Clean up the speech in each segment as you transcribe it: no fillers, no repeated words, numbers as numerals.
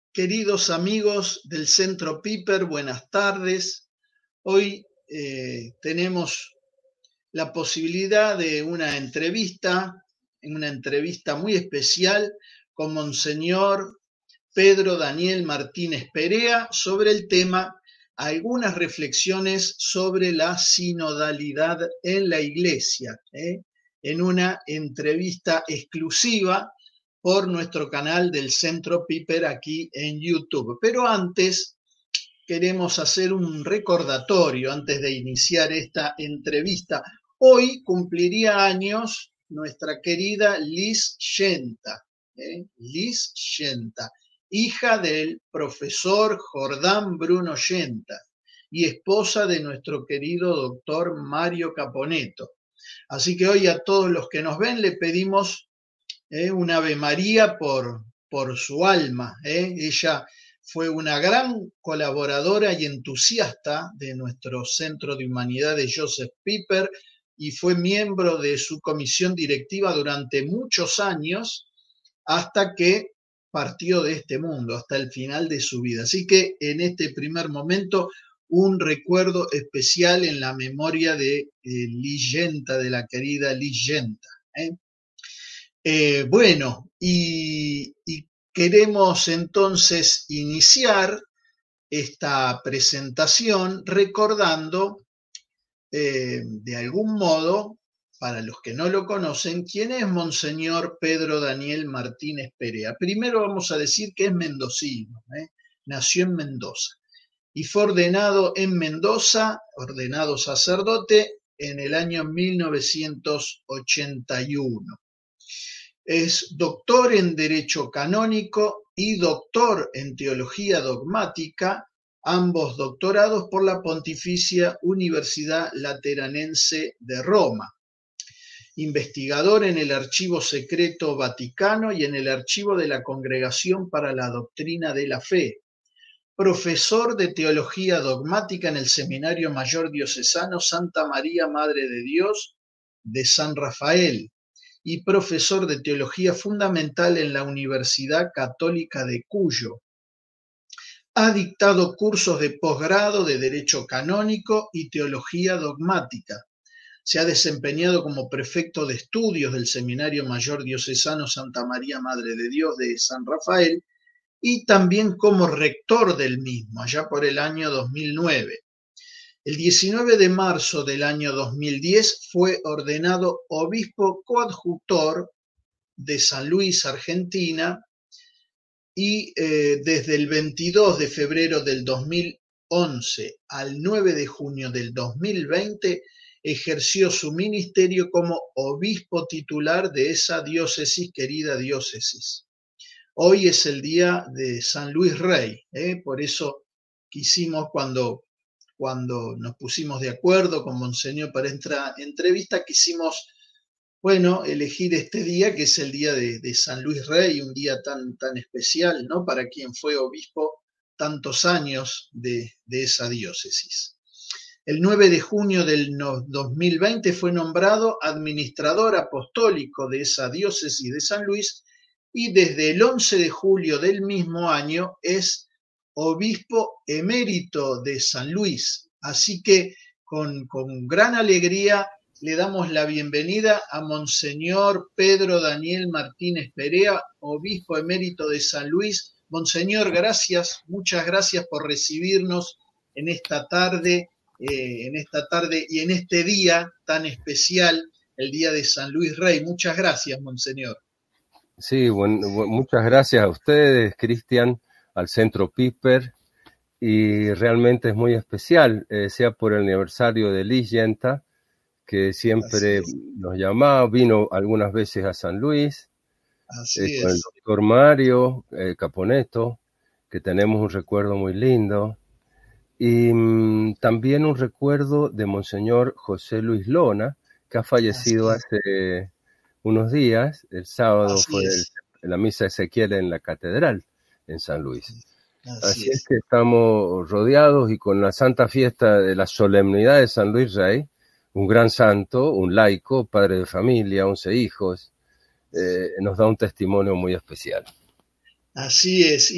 Queridos amigos del Centro Piper, buenas tardes. Hoy tenemos la posibilidad de una entrevista muy especial con Monseñor Pedro Daniel Martínez Perea sobre el tema algunas reflexiones sobre la sinodalidad en la Iglesia, en una entrevista exclusiva por nuestro canal del Centro Piper aquí en YouTube. Pero antes queremos hacer un recordatorio antes de iniciar esta entrevista. Hoy cumpliría años nuestra querida Liz Yenta, Liz Yenta, hija del profesor Jordán Bruno Yenta y esposa de nuestro querido doctor Mario Caponeto. Así que hoy a todos los que nos ven le pedimos un Ave María por su alma. Ella fue una gran colaboradora y entusiasta de nuestro Centro de Humanidades Joseph Piper y fue miembro de su comisión directiva durante muchos años hasta que partió de este mundo, hasta el final de su vida. Así que en este primer momento un recuerdo especial en la memoria de Liz Yenta, de la querida Liz Yenta. Bueno, y queremos entonces iniciar esta presentación recordando de algún modo, para los que no lo conocen, quién es Monseñor Pedro Daniel Martínez Perea. Primero vamos a decir que es mendocino, nació en Mendoza y fue ordenado en Mendoza, ordenado sacerdote en el año 1981. Es doctor en Derecho Canónico y doctor en Teología Dogmática, ambos doctorados por la Pontificia Universidad Lateranense de Roma. Investigador en el Archivo Secreto Vaticano y en el Archivo de la Congregación para la Doctrina de la Fe. Profesor de Teología Dogmática en el Seminario Mayor Diocesano Santa María Madre de Dios de San Rafael y profesor de Teología Fundamental en la Universidad Católica de Cuyo. Ha dictado cursos de posgrado de Derecho Canónico y Teología Dogmática. Se ha desempeñado como prefecto de estudios del Seminario Mayor Diocesano Santa María Madre de Dios de San Rafael y también como rector del mismo, allá por el año 2009. El 19 de marzo del año 2010 fue ordenado obispo coadjutor de San Luis, Argentina, y desde el 22 de febrero del 2011 al 9 de junio del 2020 ejerció su ministerio como obispo titular de esa diócesis, querida diócesis. Hoy es el día de San Luis Rey, por eso quisimos cuando nos pusimos de acuerdo con Monseñor para esta entrevista, quisimos, elegir este día, que es el día de San Luis Rey, un día tan especial, ¿no? Para quien fue obispo tantos años de esa diócesis. El 9 de junio del 2020 fue nombrado administrador apostólico de esa diócesis de San Luis y desde el 11 de julio del mismo año es obispo emérito de San Luis. Así que con gran alegría le damos la bienvenida a Monseñor Pedro Daniel Martínez Perea, obispo emérito de San Luis. Monseñor, gracias, muchas gracias por recibirnos en esta tarde y en este día tan especial, el día de San Luis Rey. Muchas gracias, Monseñor. Sí, muchas gracias a ustedes, Cristian, al Centro Piper, y realmente es muy especial, sea por el aniversario de Liz Yenta, que siempre nos llamaba, vino algunas veces a San Luis, con el doctor Mario Caponeto, que tenemos un recuerdo muy lindo, y también un recuerdo de Monseñor José Luis Lona, que ha fallecido hace unos días. El sábado fue la misa de Ezequiel en la catedral en San Luis. Así es que estamos rodeados y con la santa fiesta de la solemnidad de San Luis Rey, un gran santo, un laico, padre de familia, 11 hijos, nos da un testimonio muy especial. Así es.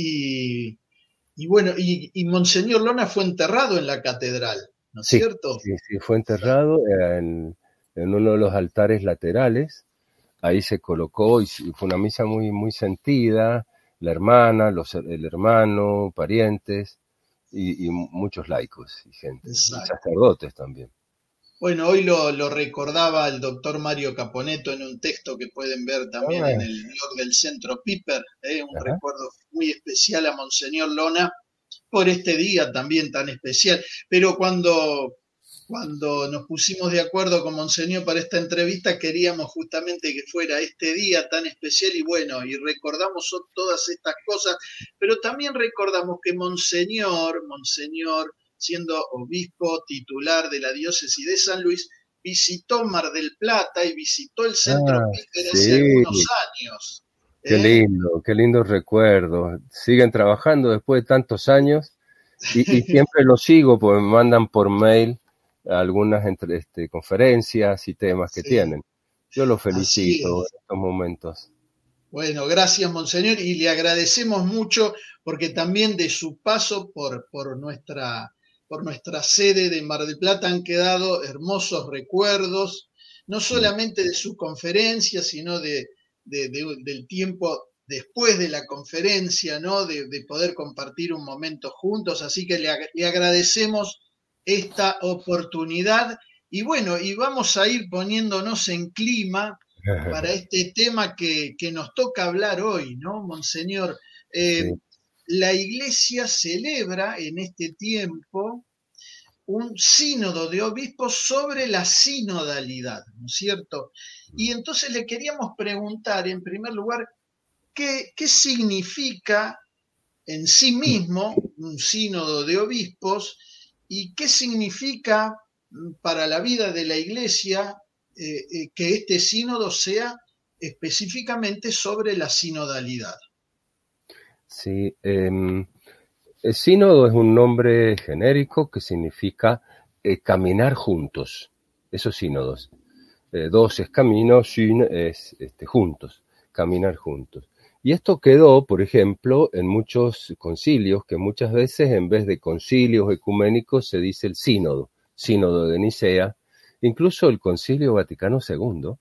Y bueno, y Monseñor Lona fue enterrado en la catedral, ¿no es Sí, cierto? sí, sí, fue enterrado en uno de los altares laterales. Ahí se colocó y fue una misa muy, muy sentida. La hermana, el hermano, parientes y muchos laicos y gente, y Exacto. sacerdotes también. Bueno, hoy lo recordaba el doctor Mario Caponeto en un texto que pueden ver también en Ah, el blog del Centro Piper, un ajá. recuerdo muy especial a Monseñor Lona por este día también tan especial. Pero cuando nos pusimos de acuerdo con Monseñor para esta entrevista, queríamos justamente que fuera este día tan especial y bueno, y recordamos todas estas cosas, pero también recordamos que Monseñor, siendo obispo titular de la diócesis de San Luis, visitó Mar del Plata y visitó el Centro Ah, Piper hace algunos sí, años. ¿Eh? qué lindo recuerdo. Siguen trabajando después de tantos años y siempre lo sigo porque me mandan por mail algunas conferencias y temas que Sí, tienen. Yo los así felicito es. en estos momentos. Bueno, gracias, Monseñor, y le agradecemos mucho porque también de su paso por nuestra sede de Mar del Plata han quedado hermosos recuerdos, no Mm. solamente de su conferencia, sino del tiempo después de la conferencia, ¿no? De poder compartir un momento juntos. Así que le agradecemos esta oportunidad. Y bueno, y vamos a ir poniéndonos en clima para este tema que nos toca hablar hoy, ¿no, Monseñor? Sí, Eh, la Iglesia celebra en este tiempo un sínodo de obispos sobre la sinodalidad, ¿no es cierto? Y entonces le queríamos preguntar, en primer lugar, ¿qué significa en sí mismo un sínodo de obispos y qué significa para la vida de la Iglesia que este sínodo sea específicamente sobre la sinodalidad. sí. El sínodo es un nombre genérico que significa caminar juntos. Esos sínodos. Dos es camino, syn es juntos, caminar juntos. Y esto quedó, por ejemplo, en muchos concilios, que muchas veces en vez de concilios ecuménicos se dice el sínodo, sínodo de Nicea. Incluso el Concilio Vaticano II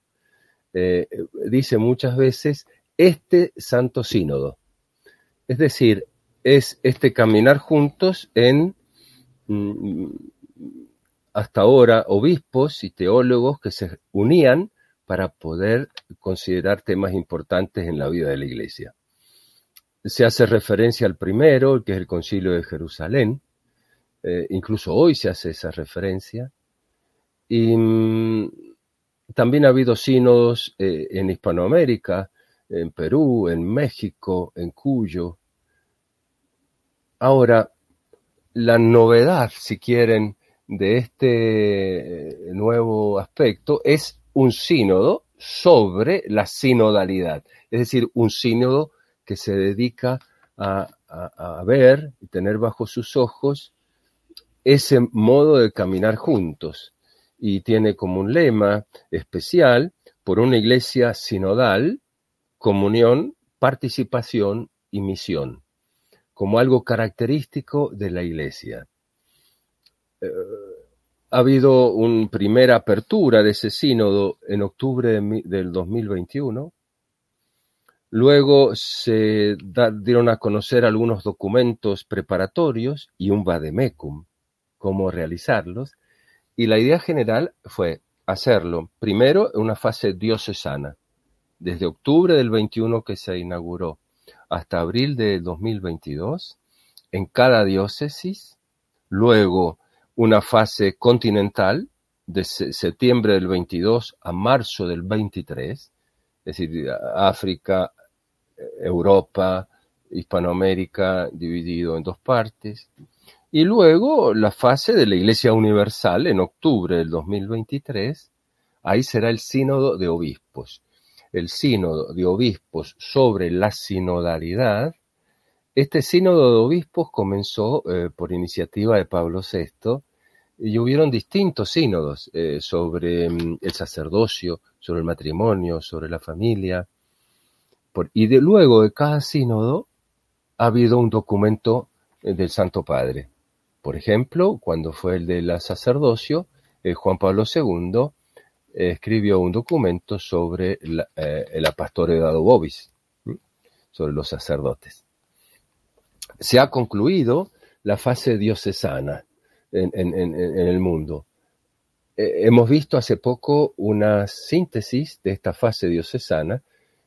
dice muchas veces este santo sínodo. Es decir, es este caminar juntos en hasta ahora obispos y teólogos que se unían para poder considerar temas importantes en la vida de la Iglesia. Se hace referencia al primero, que es el Concilio de Jerusalén, incluso hoy se hace esa referencia, y también ha habido sínodos en Hispanoamérica, en Perú, en México, en Cuyo. Ahora, la novedad, si quieren, de este nuevo aspecto es un sínodo sobre la sinodalidad, es decir, un sínodo que se dedica a ver y tener bajo sus ojos ese modo de caminar juntos y tiene como un lema especial por una iglesia sinodal, comunión, participación y misión, como algo característico de la iglesia. Ha habido una primera apertura de ese sínodo en octubre del 2021. Luego se dieron a conocer algunos documentos preparatorios y un vademecum, cómo realizarlos. Y la idea general fue hacerlo primero en una fase diocesana, desde octubre del 21 que se inauguró hasta abril del 2022, en cada diócesis, luego una fase continental de septiembre del 22 a marzo del 23, es decir, África, Europa, Hispanoamérica dividido en dos partes, y luego la fase de la Iglesia Universal en octubre del 2023, ahí será el sínodo de obispos. El sínodo de obispos sobre la sinodalidad. Este sínodo de obispos comenzó por iniciativa de Pablo VI y hubieron distintos sínodos sobre el sacerdocio, sobre el matrimonio, sobre la familia. Luego de cada sínodo ha habido un documento del Santo Padre. Por ejemplo, cuando fue el de la sacerdocio, Juan Pablo II escribió un documento sobre la Pastorea Vobis, sobre los sacerdotes. Se ha concluido la fase diocesana en el mundo. Hemos visto hace poco una síntesis de esta fase diocesana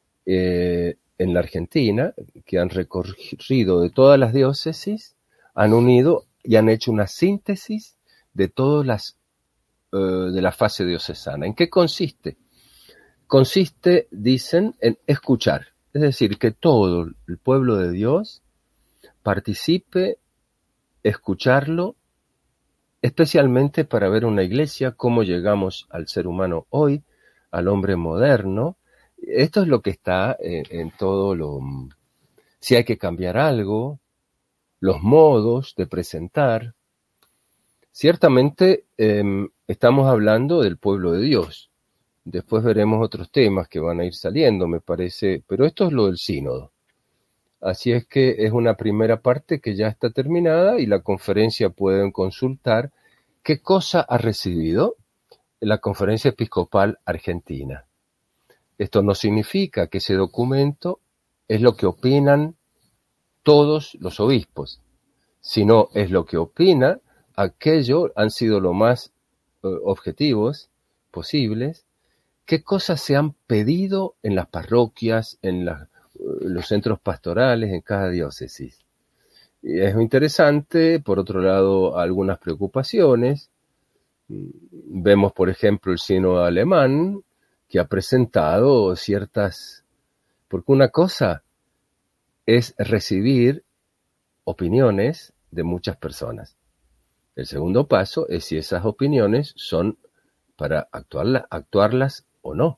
en la Argentina, que han recorrido de todas las diócesis, han unido y han hecho una síntesis de todas las de la fase diocesana. ¿En qué consiste? Consiste, dicen, en escuchar. Es decir, que todo el pueblo de Dios participe, escucharlo, especialmente para ver una iglesia, cómo llegamos al ser humano hoy, al hombre moderno. Esto es lo que está en todo lo... Si hay que cambiar algo, los modos de presentar. Ciertamente estamos hablando del pueblo de Dios. Después veremos otros temas que van a ir saliendo, me parece, pero esto es lo del sínodo. Así es que es una primera parte que ya está terminada y la conferencia pueden consultar qué cosa ha recibido la Conferencia Episcopal Argentina. Esto no significa que ese documento es lo que opinan todos los obispos, sino es lo que opina aquellos han sido lo más objetivos posibles, qué cosas se han pedido en las parroquias, en los centros pastorales, en cada diócesis. Y es interesante, por otro lado, algunas preocupaciones. Vemos, por ejemplo, el sínodo alemán, que ha presentado ciertas... Porque una cosa es recibir opiniones de muchas personas. El segundo paso es si esas opiniones son para actuarlas o no.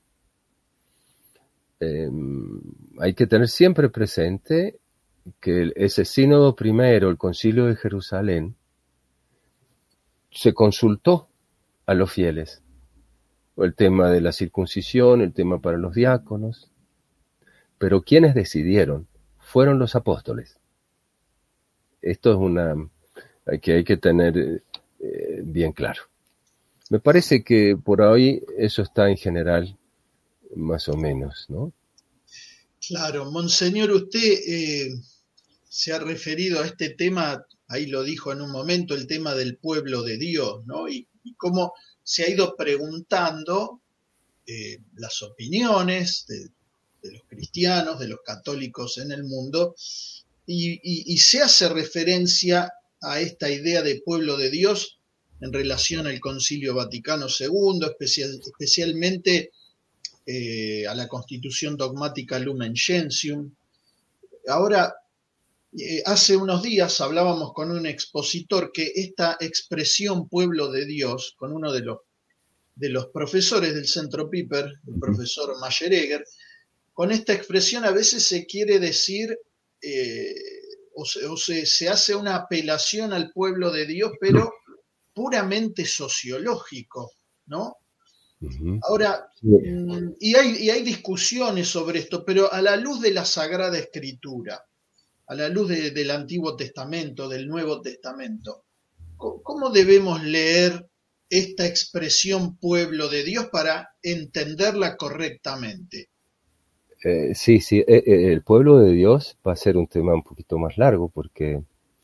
Hay que tener siempre presente que ese sínodo primero, el Concilio de Jerusalén, se consultó a los fieles. El tema de la circuncisión, el tema para los diáconos. Pero quienes decidieron fueron los apóstoles. Esto es que hay que tener bien claro. Me parece que por hoy eso está en general más o menos, ¿no? Claro, Monseñor, usted se ha referido a este tema, ahí lo dijo en un momento, el tema del pueblo de Dios, ¿no? Y cómo se ha ido preguntando las opiniones de los cristianos, de los católicos en el mundo, y se hace referencia a esta idea de pueblo de Dios en relación al Concilio Vaticano II, especialmente a la Constitución Dogmática Lumen Gentium. Ahora, hace unos días hablábamos con un expositor que esta expresión pueblo de Dios, con uno de los profesores del Centro Piper, el profesor Mayeregger, con esta expresión a veces se quiere decir se hace una apelación al pueblo de Dios, pero puramente sociológico, ¿no? Uh-huh. Ahora, y hay discusiones sobre esto, pero a la luz de la Sagrada Escritura, a la luz del Antiguo Testamento, del Nuevo Testamento, ¿cómo debemos leer esta expresión pueblo de Dios para entenderla correctamente? Sí, el pueblo de Dios va a ser un tema un poquito más largo porque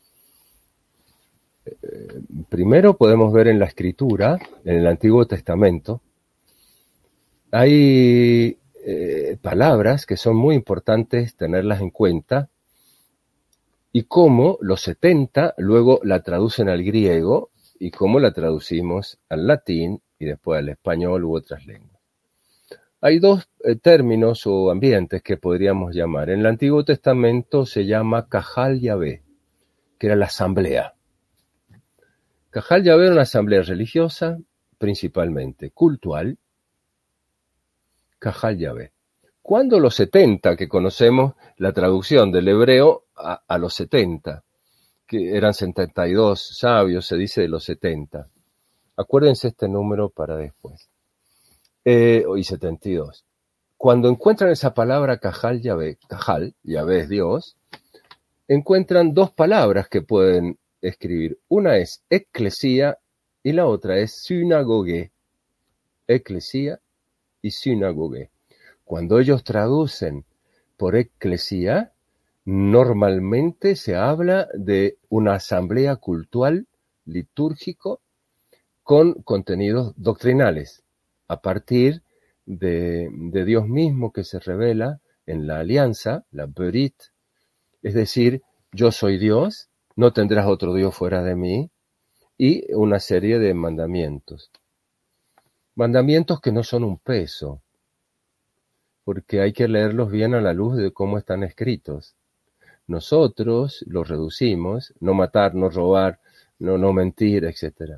primero podemos ver en la Escritura, en el Antiguo Testamento, hay palabras que son muy importantes tenerlas en cuenta y cómo los 70 luego la traducen al griego y cómo la traducimos al latín y después al español u otras lenguas. Hay dos términos o ambientes que podríamos llamar. En el Antiguo Testamento se llama Cajal Yahvé, que era la asamblea. Cajal Yahvé era una asamblea religiosa, principalmente cultural. Cajal Yahvé. Cuando los 70, que conocemos la traducción del hebreo a los 70, que eran 72 sabios, se dice de los 70. Acuérdense este número para después. Y 72. Cuando encuentran esa palabra Cajal Yahvé es Dios, encuentran dos palabras que pueden escribir. Una es eclesía y la otra es synagogue. Eclesía y synagogue. Cuando ellos traducen por eclesía, normalmente se habla de una asamblea cultural, litúrgico, con contenidos doctrinales, a partir de Dios mismo que se revela en la alianza, la Berit, es decir, yo soy Dios, no tendrás otro Dios fuera de mí, y una serie de mandamientos. Mandamientos que no son un peso, porque hay que leerlos bien a la luz de cómo están escritos. Nosotros los reducimos, no matar, no robar, no mentir, etc.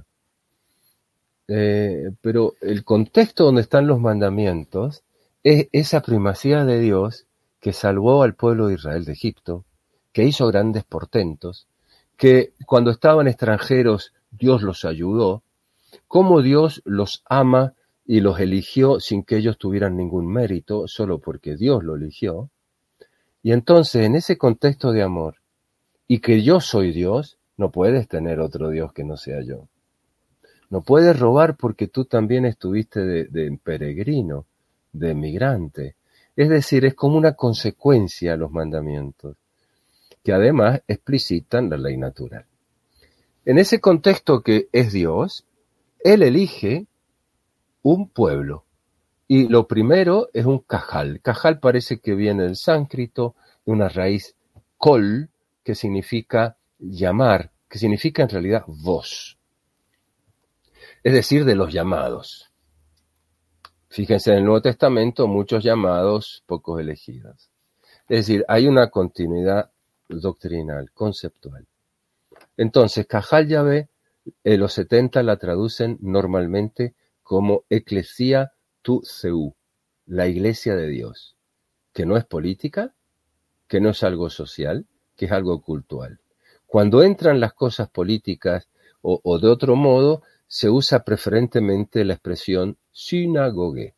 Pero el contexto donde están los mandamientos es esa primacía de Dios que salvó al pueblo de Israel de Egipto, que hizo grandes portentos, que cuando estaban extranjeros Dios los ayudó, cómo Dios los ama y los eligió sin que ellos tuvieran ningún mérito, solo porque Dios lo eligió. Y entonces, en ese contexto de amor, y que yo soy Dios, no puedes tener otro Dios que no sea yo. No puedes robar porque tú también estuviste de peregrino, de migrante. Es decir, es como una consecuencia a los mandamientos, que además explicitan la ley natural. En ese contexto que es Dios, Él elige un pueblo. Y lo primero es un cajal. Cajal parece que viene del sánscrito, de una raíz kol, que significa llamar, que significa en realidad voz. Es decir, de los llamados. Fíjense, en el Nuevo Testamento muchos llamados, pocos elegidos. Es decir, hay una continuidad doctrinal, conceptual. Entonces, Cajal Yahvé, los 70 la traducen normalmente como Ecclesia tu Seu, la iglesia de Dios, que no es política, que no es algo social, que es algo cultural. Cuando entran las cosas políticas o de otro modo, se usa preferentemente la expresión synagogue.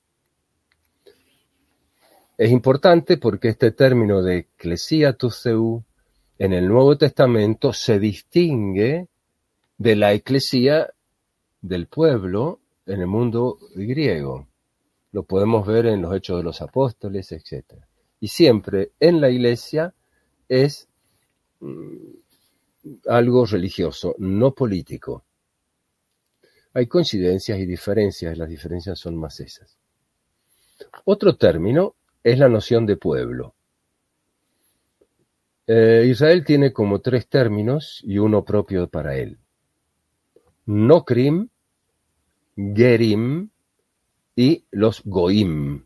Es importante porque este término de Ecclesia tu Seu en el Nuevo Testamento se distingue de la eclesía del pueblo en el mundo griego. Lo podemos ver en los Hechos de los Apóstoles, etc. Y siempre en la iglesia es algo religioso, no político. Hay coincidencias y diferencias, las diferencias son más esas. Otro término es la noción de pueblo. Israel tiene como 3 términos y uno propio para él. Nokrim, Gerim y los Goim,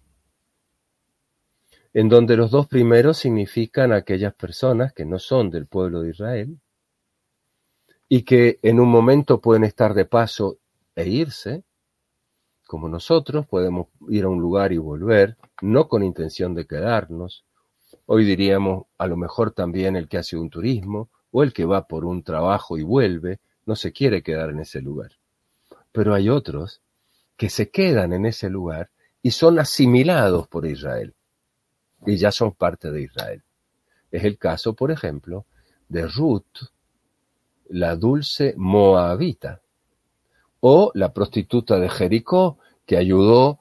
en donde los 2 primeros significan aquellas personas que no son del pueblo de Israel y que en un momento pueden estar de paso e irse, como nosotros podemos ir a un lugar y volver, no con intención de quedarnos. Hoy diríamos a lo mejor también el que hace un turismo o el que va por un trabajo y vuelve, no se quiere quedar en ese lugar. Pero hay otros que se quedan en ese lugar y son asimilados por Israel y ya son parte de Israel. Es el caso, por ejemplo, de Ruth, la dulce moabita, o la prostituta de Jericó que ayudó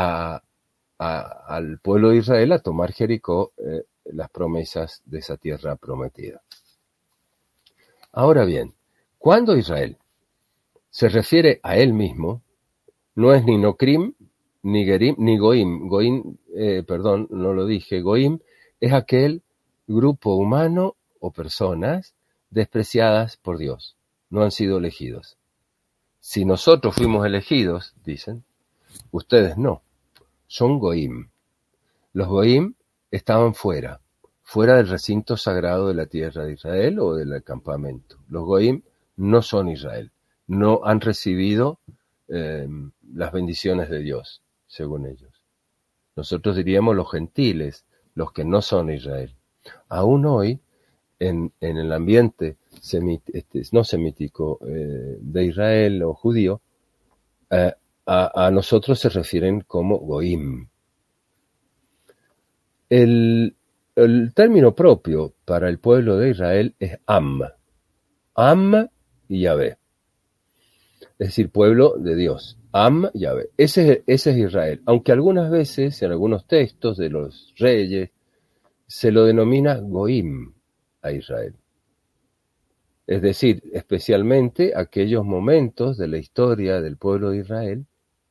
al pueblo de Israel a tomar Jericó, las promesas de esa tierra prometida. Ahora bien, cuando Israel se refiere a él mismo, no es ni Nokrim, ni Gerim, ni Goim. Goim, no lo dije. Goim es aquel grupo humano o personas despreciadas por Dios. No han sido elegidos. Si nosotros fuimos elegidos, dicen, ustedes no. Son Goim. Los Goim estaban fuera del recinto sagrado de la tierra de Israel o del campamento. Los Goim no son Israel. No han recibido las bendiciones de Dios, según ellos. Nosotros diríamos los gentiles, los que no son Israel. Aún hoy, en el ambiente no semítico de Israel o judío, a nosotros se refieren como Goim. El El término propio para el pueblo de Israel es Am. Am y Yahvé. Es decir, pueblo de Dios. Am, Yahvé. Ese es Israel. Aunque algunas veces, en algunos textos de los reyes, se lo denomina Goim a Israel. Es decir, especialmente aquellos momentos de la historia del pueblo de Israel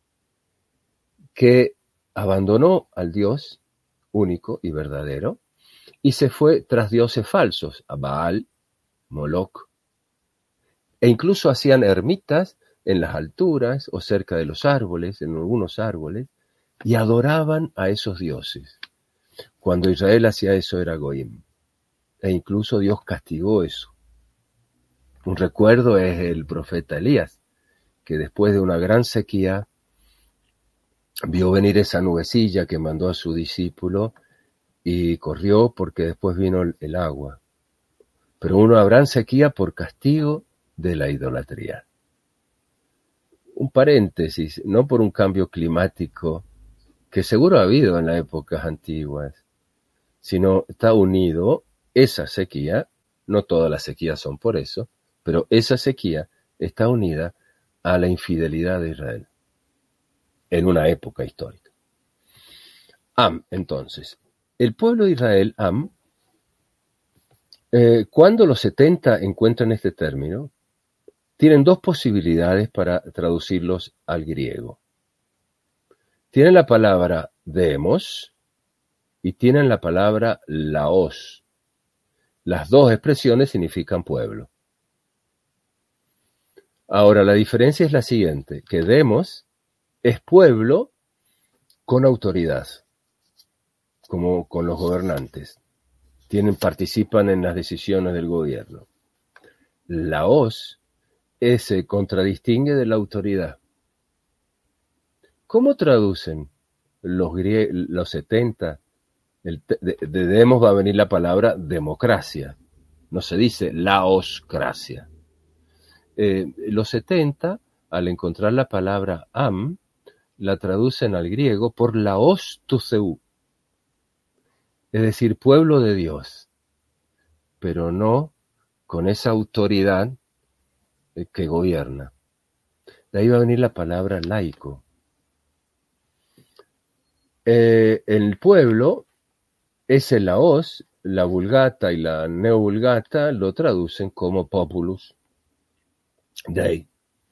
que abandonó al Dios único y verdadero y se fue tras dioses falsos, a Baal, Moloch, e incluso hacían ermitas en las alturas o cerca de los árboles, en algunos árboles, y adoraban a esos dioses. Cuando Israel hacía eso era Goim, e incluso Dios castigó eso. Un recuerdo es el profeta Elías, que después de una gran sequía vio venir esa nubecilla que mandó a su discípulo y corrió porque después vino el agua. Pero una gran sequía por castigo de la idolatría. Un paréntesis, no por un cambio climático que seguro ha habido en las épocas antiguas, sino está unido esa sequía, no todas las sequías son por eso, pero esa sequía está unida a la infidelidad de Israel en una época histórica. Am, entonces, el pueblo de Israel, Am, cuando los 70 encuentran este término, tienen dos posibilidades para traducirlos al griego. Tienen la palabra demos y tienen la palabra laos. Las dos expresiones significan pueblo. Ahora, la diferencia es la siguiente, que demos es pueblo con autoridad, como con los gobernantes. Participan en las decisiones del gobierno. Laos se contradistingue de la autoridad. ¿Cómo traducen los 70? De demos va a venir la palabra democracia. No se dice laoscracia. Los 70, al encontrar la palabra am, la traducen al griego por laos tuseu. Es decir, pueblo de Dios, pero no con esa autoridad que gobierna. De ahí va a venir la palabra laico. El pueblo, ese laos, la Vulgata y la Neovulgata lo traducen como populus Dei.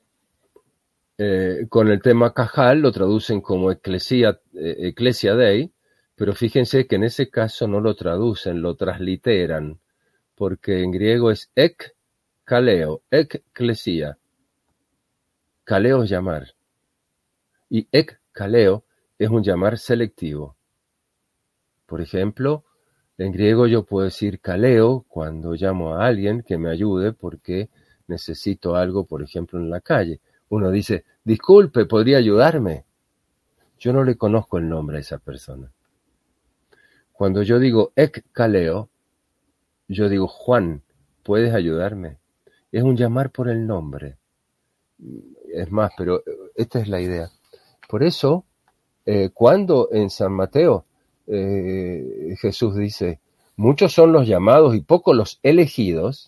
Con el tema Cajal lo traducen como Ecclesia Dei, pero fíjense que en ese caso no lo traducen, lo transliteran, porque en griego es ek kaleo, ecclesia. Kaleo es llamar, y ek kaleo es un llamar selectivo. Por ejemplo, en griego yo puedo decir kaleo cuando llamo a alguien que me ayude porque necesito algo, por ejemplo, en la calle. Uno dice, disculpe, ¿podría ayudarme? Yo no le conozco el nombre a esa persona. Cuando yo digo ek kaleo, yo digo, Juan, ¿puedes ayudarme? Es un llamar por el nombre. Es más, pero esta es la idea. Por eso, cuando en San Mateo Jesús dice, muchos son los llamados y pocos los elegidos,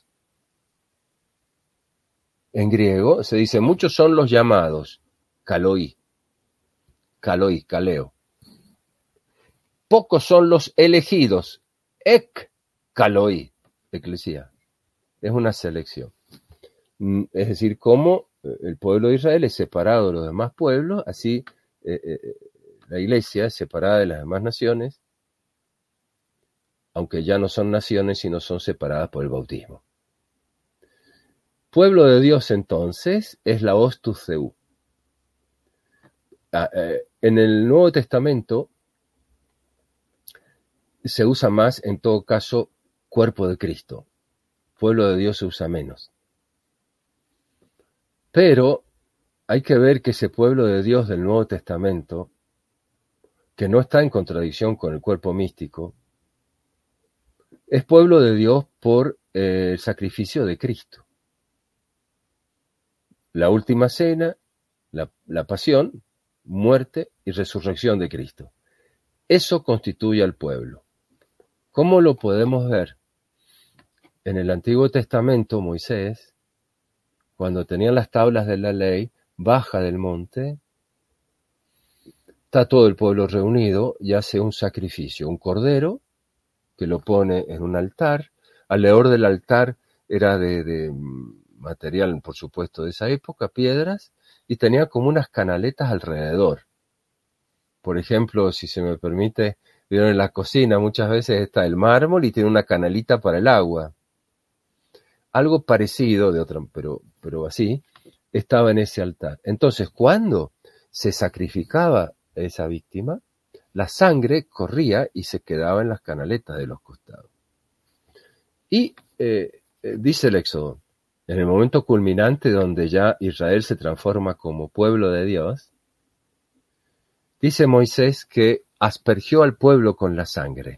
en griego se dice, muchos son los llamados, kaloi, kaleo. Pocos son los elegidos, ek kaloi, eclesia. Es una selección. Es decir, como el pueblo de Israel es separado de los demás pueblos, así la iglesia es separada de las demás naciones, aunque ya no son naciones, sino son separadas por el bautismo. Pueblo de Dios, entonces, es la Ostuseu. En el Nuevo Testamento se usa más, en todo caso, cuerpo de Cristo. Pueblo de Dios se usa menos. Pero hay que ver que ese pueblo de Dios del Nuevo Testamento, que no está en contradicción con el cuerpo místico, es pueblo de Dios por el sacrificio de Cristo. La última cena, la pasión, muerte y resurrección de Cristo. Eso constituye al pueblo. ¿Cómo lo podemos ver? En el Antiguo Testamento, Moisés, cuando tenía las tablas de la ley, baja del monte, está todo el pueblo reunido y hace un sacrificio, un cordero, que lo pone en un altar. Alrededor del altar era de material, por supuesto, de esa época, piedras, y tenía como unas canaletas alrededor. Por ejemplo, si se me permite, vieron en la cocina, muchas veces está el mármol y tiene una canalita para el agua. Algo parecido, de otra, pero así, estaba en ese altar. Entonces, cuando se sacrificaba esa víctima, la sangre corría y se quedaba en las canaletas de los costados. Y dice el Éxodo, en el momento culminante donde ya Israel se transforma como pueblo de Dios, dice Moisés que aspergió al pueblo con la sangre.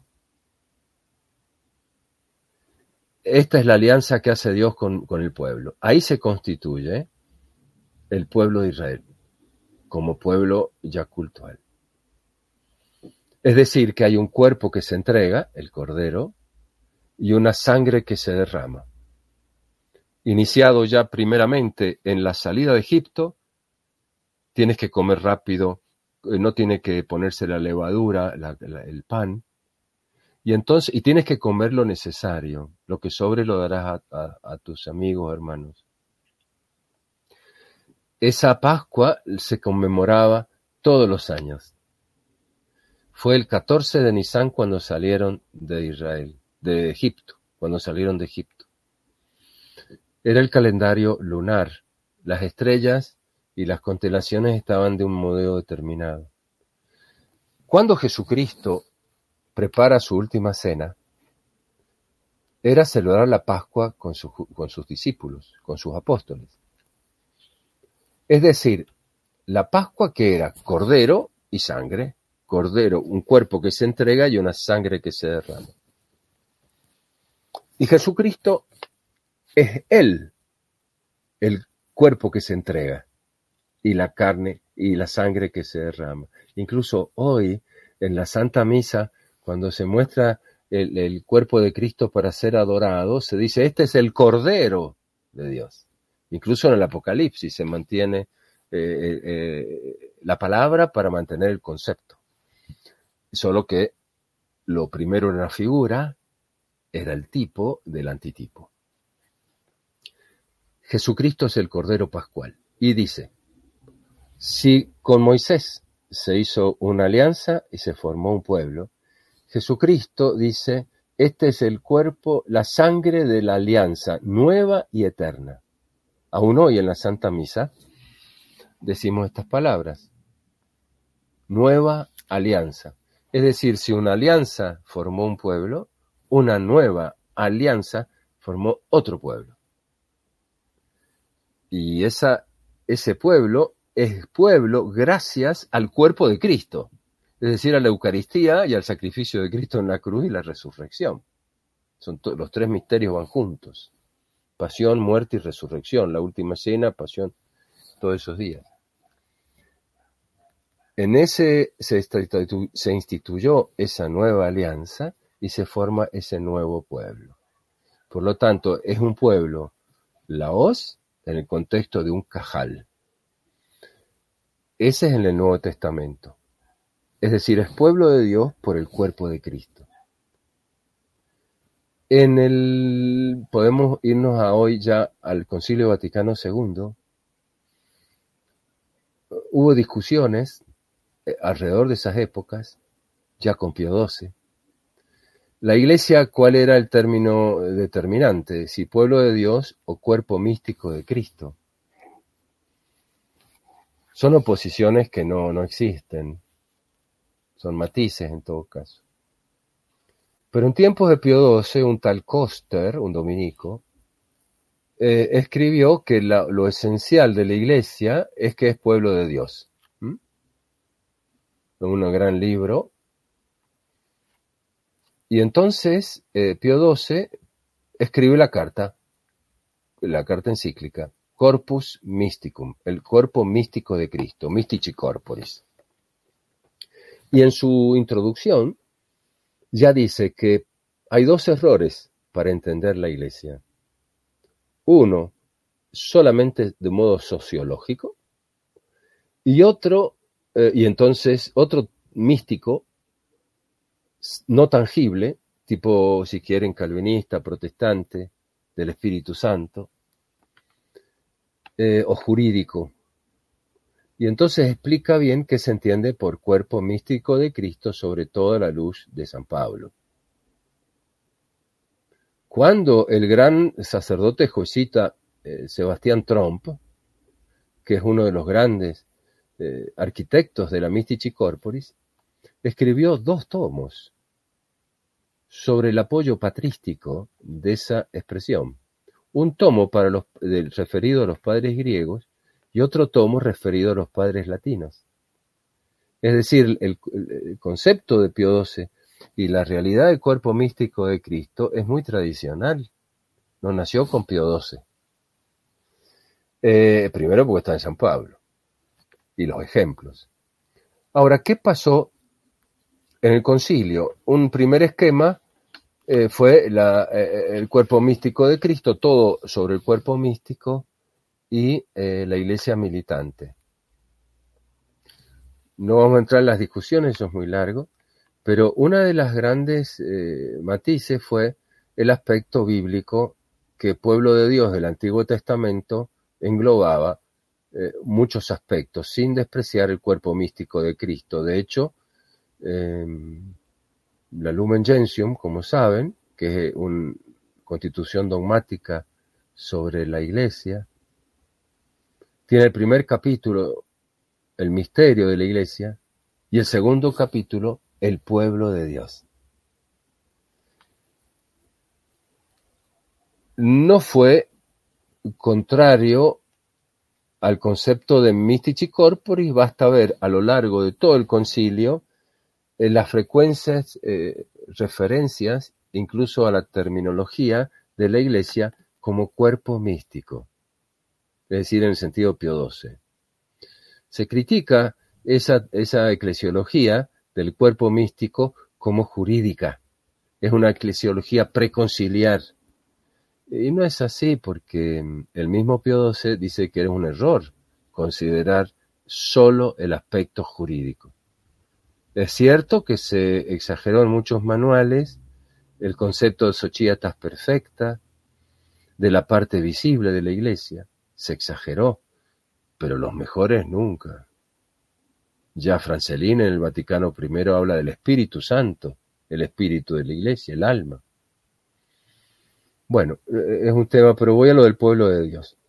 Esta es la alianza que hace Dios con el pueblo. Ahí se constituye el pueblo de Israel como pueblo ya cultual. Es decir, que hay un cuerpo que se entrega, el cordero, y una sangre que se derrama. Iniciado ya primeramente en la salida de Egipto, tienes que comer rápido, no tiene que ponerse la levadura, el pan, y tienes que comer lo necesario, lo que sobre lo darás a tus amigos, hermanos. Esa Pascua se conmemoraba todos los años. Fue el 14 de Nisán cuando salieron de Egipto, cuando salieron de Egipto. Era el calendario lunar. Las estrellas y las constelaciones estaban de un modo determinado. Cuando Jesucristo prepara su última cena, era celebrar la Pascua con sus discípulos, con sus apóstoles. Es decir, la Pascua que era cordero y sangre, cordero, un cuerpo que se entrega y una sangre que se derrama. Y Jesucristo es Él, el cuerpo que se entrega, y la carne y la sangre que se derrama. Incluso hoy, en la Santa Misa, cuando se muestra el cuerpo de Cristo para ser adorado, se dice, este es el Cordero de Dios. Incluso en el Apocalipsis se mantiene la palabra para mantener el concepto. Solo que lo primero era una figura, era el tipo del antitipo. Jesucristo es el Cordero Pascual. Y dice, si con Moisés se hizo una alianza y se formó un pueblo, Jesucristo dice, este es el cuerpo, la sangre de la alianza nueva y eterna. Aún hoy en la Santa Misa decimos estas palabras, nueva alianza. Es decir, si una alianza formó un pueblo, una nueva alianza formó otro pueblo. Y ese pueblo es pueblo gracias al cuerpo de Cristo, es decir, a la Eucaristía y al sacrificio de Cristo en la cruz y la resurrección. Los tres misterios van juntos. Pasión, muerte y resurrección. La última cena, pasión, todos esos días. En ese se instituyó esa nueva alianza y se forma ese nuevo pueblo. Por lo tanto, es un pueblo laos en el contexto de un cajal. Ese es en el Nuevo Testamento. Es decir, es pueblo de Dios por el cuerpo de Cristo. Podemos irnos a hoy ya al Concilio Vaticano II. Hubo discusiones alrededor de esas épocas, ya con Pío XII. La Iglesia, ¿cuál era el término determinante? Si pueblo de Dios o cuerpo místico de Cristo. Son oposiciones que no existen. Son matices en todo caso. Pero en tiempos de Pío XII, un tal Coster, un dominico, escribió que lo esencial de la Iglesia es que es pueblo de Dios. Un gran libro. Y entonces Pío XII escribe la carta encíclica, Corpus Mysticum, el cuerpo místico de Cristo, Mystici Corporis. Y en su introducción ya dice que Hay dos errores para entender la Iglesia. Uno, solamente de modo sociológico, y entonces otro místico, no tangible, tipo, si quieren, calvinista, protestante, del Espíritu Santo, o jurídico. Y entonces explica bien qué se entiende por cuerpo místico de Cristo, sobre todo a la luz de San Pablo. Cuando el gran sacerdote jesuita Sebastián Tromp, que es uno de los grandes arquitectos de la Mystici Corporis, escribió 2 tomos sobre el apoyo patrístico de esa expresión. Un tomo referido a los padres griegos y otro tomo referido a los padres latinos. Es decir, el concepto de Pío XII y la realidad del cuerpo místico de Cristo es muy tradicional. No nació con Pío XII. Primero porque está en San Pablo. Y los ejemplos. Ahora, ¿qué pasó en el concilio? Un primer esquema fue el cuerpo místico de Cristo, todo sobre el cuerpo místico y la iglesia militante. No vamos a entrar en las discusiones, eso es muy largo, pero una de las grandes matices fue el aspecto bíblico que el pueblo de Dios del Antiguo Testamento englobaba muchos aspectos, sin despreciar el cuerpo místico de Cristo. De hecho, la Lumen Gentium, como saben, que es una constitución dogmática sobre la Iglesia, tiene el primer capítulo, el misterio de la Iglesia, y el segundo capítulo, el pueblo de Dios. No fue contrario al concepto de Mystici Corporis, basta ver a lo largo de todo el concilio las frecuencias referencias incluso a la terminología de la Iglesia como cuerpo místico, es decir, en el sentido Pío XII. Se critica esa eclesiología del cuerpo místico como jurídica, es una eclesiología preconciliar. Y no es así, porque el mismo Pío XII dice que es un error considerar solo el aspecto jurídico. Es cierto que se exageró en muchos manuales el concepto de societas perfecta, de la parte visible de la Iglesia. Se exageró, pero los mejores nunca. Ya Francelín en el Vaticano I habla del Espíritu Santo, el espíritu de la Iglesia, el alma. Bueno, es un tema, pero voy a lo del pueblo de Dios.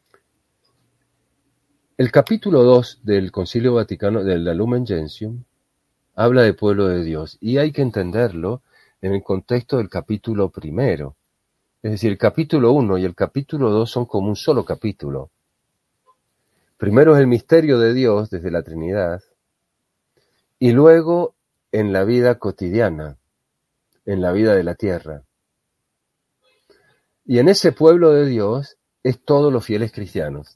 El capítulo 2 del Concilio Vaticano, del Lumen Gentium, habla de pueblo de Dios, y hay que entenderlo en el contexto del capítulo 1. Es decir, el capítulo 1 y el capítulo 2 son como un solo capítulo. Primero es el misterio de Dios desde la Trinidad, y luego en la vida cotidiana, en la vida de la tierra. Y en ese pueblo de Dios es todos los fieles cristianos.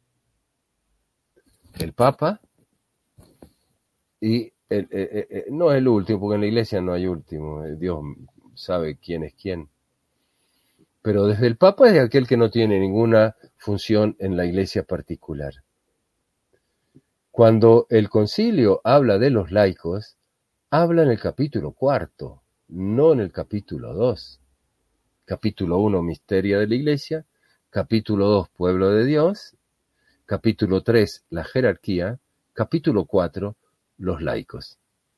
El Papa y no es el último, porque en la Iglesia no hay último, Dios sabe quién es quién. Pero desde el Papa es aquel que no tiene ninguna función en la Iglesia particular. Cuando el concilio habla de los laicos, habla en el capítulo 4, no en el capítulo 2. Capítulo 1, misterio de la Iglesia. Capítulo 2, pueblo de Dios. Capítulo 3, la jerarquía. Capítulo 4, los laicos.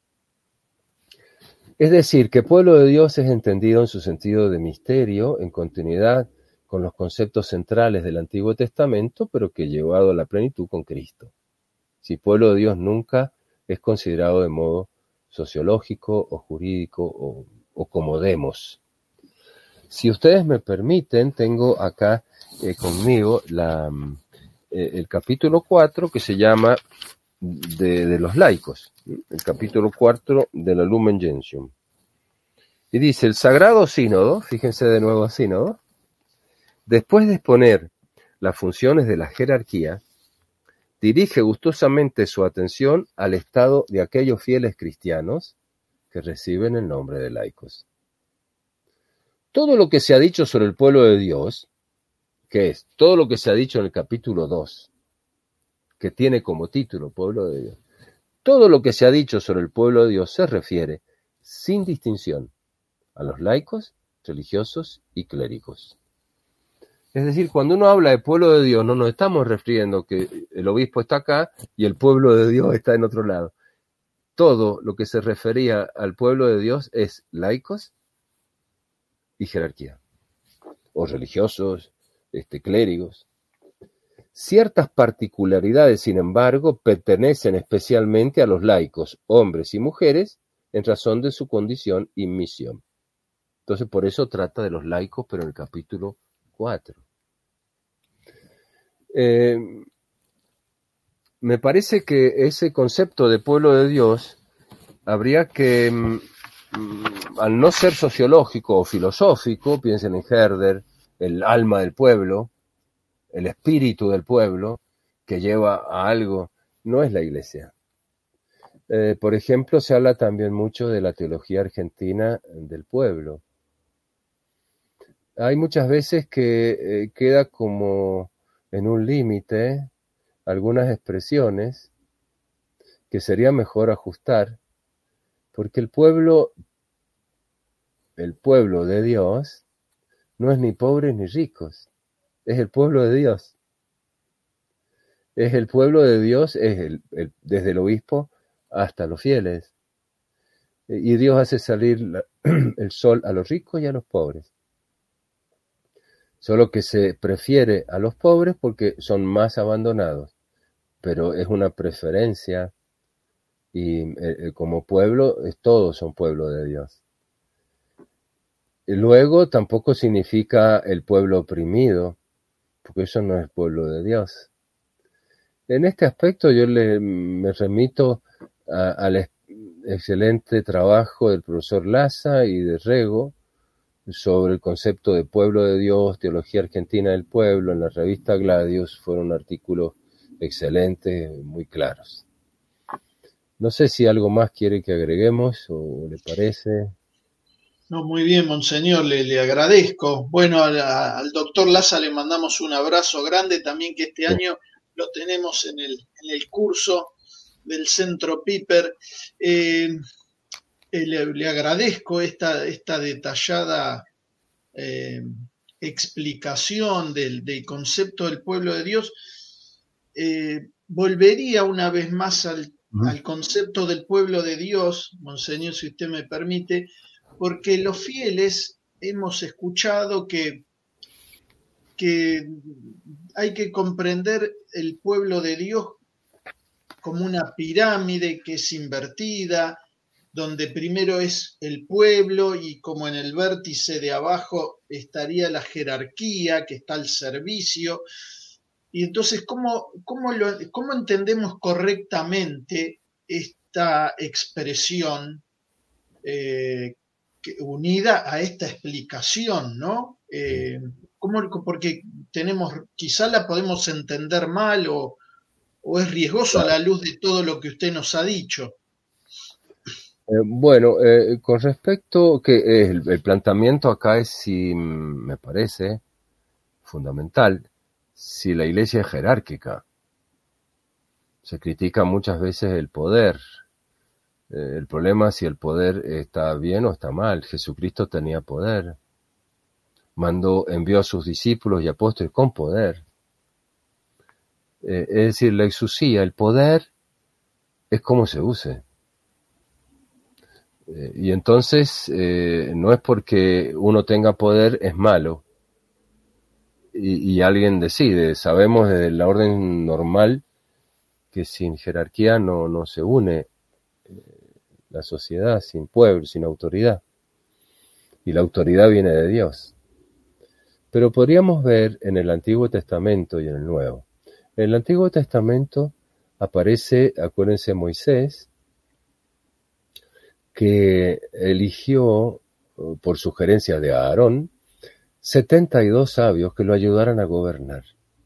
Es decir, que pueblo de Dios es entendido en su sentido de misterio, en continuidad con los conceptos centrales del Antiguo Testamento, pero que llevado a la plenitud con Cristo. Si pueblo de Dios nunca es considerado de modo sociológico o jurídico o como demos. Si ustedes me permiten, tengo acá conmigo el capítulo 4 que se llama de los laicos, el capítulo 4 de la Lumen Gentium. Y dice, el Sagrado Sínodo, fíjense de nuevo a Sínodo, después de exponer las funciones de la jerarquía, dirige gustosamente su atención al estado de aquellos fieles cristianos que reciben el nombre de laicos. todo lo que se ha dicho sobre el pueblo de Dios, que es todo lo que se ha dicho en el capítulo 2, que tiene como título Pueblo de Dios, todo lo que se ha dicho sobre el pueblo de Dios se refiere, sin distinción, a los laicos, religiosos y clérigos. Es decir, cuando uno habla de pueblo de Dios, no nos estamos refiriendo que el obispo está acá y el pueblo de Dios está en otro lado. Todo lo que se refería al pueblo de Dios es laicos y jerarquía, o religiosos, clérigos. Ciertas particularidades, sin embargo, pertenecen especialmente a los laicos, hombres y mujeres, en razón de su condición y misión. Entonces, por eso trata de los laicos, pero en el capítulo 4. Me parece que ese concepto de pueblo de Dios habría que, al no ser sociológico o filosófico, piensen en Herder, el alma del pueblo, el espíritu del pueblo, que lleva a algo, no es la Iglesia. Por ejemplo, se habla también mucho de la teología argentina del pueblo. Hay muchas veces que queda como en un límite algunas expresiones que sería mejor ajustar, porque el pueblo de Dios no es ni pobres ni ricos, es el pueblo de Dios. Es el pueblo de Dios, es desde el obispo hasta los fieles. Y Dios hace salir el sol a los ricos y a los pobres. Solo que se prefiere a los pobres porque son más abandonados, pero es una preferencia y como pueblo, todos son pueblo de Dios. Y luego tampoco significa el pueblo oprimido, porque eso no es pueblo de Dios. En este aspecto yo me remito al excelente trabajo del profesor Laza y de Rego sobre el concepto de pueblo de Dios, teología argentina del pueblo, en la revista Gladius. Fueron artículos excelentes, muy claros. No sé si algo más quiere que agreguemos o le parece. No, muy bien, monseñor, le agradezco. Bueno, al doctor Laza le mandamos un abrazo grande también, que este año lo tenemos en el curso del Centro Piper. Le agradezco esta detallada explicación del concepto del pueblo de Dios. Volvería una vez más al concepto del pueblo de Dios, monseñor, si usted me permite, porque los fieles hemos escuchado que hay que comprender el pueblo de Dios como una pirámide que es invertida, donde primero es el pueblo y como en el vértice de abajo estaría la jerarquía que está al servicio. Y entonces, ¿cómo entendemos correctamente esta expresión unida a esta explicación, ¿no? Porque quizá la podemos entender mal o es riesgoso a la luz de todo lo que usted nos ha dicho. Bueno, con respecto que el planteamiento acá es, si me parece fundamental, si la Iglesia es jerárquica. Se critica muchas veces el poder. El problema es si el poder está bien o está mal. Jesucristo tenía poder. Envió a sus discípulos y apóstoles con poder. Es decir, la exusía, el poder, es como se use. Y entonces, no es porque uno tenga poder, es malo. Y alguien decide. Sabemos desde la orden normal que sin jerarquía no se une la sociedad, sin pueblo, sin autoridad. Y la autoridad viene de Dios. Pero podríamos ver en el Antiguo Testamento y en el Nuevo. En el Antiguo Testamento aparece, acuérdense, Moisés, que eligió, por sugerencia de Aarón, 72 sabios que lo ayudaran a gobernar.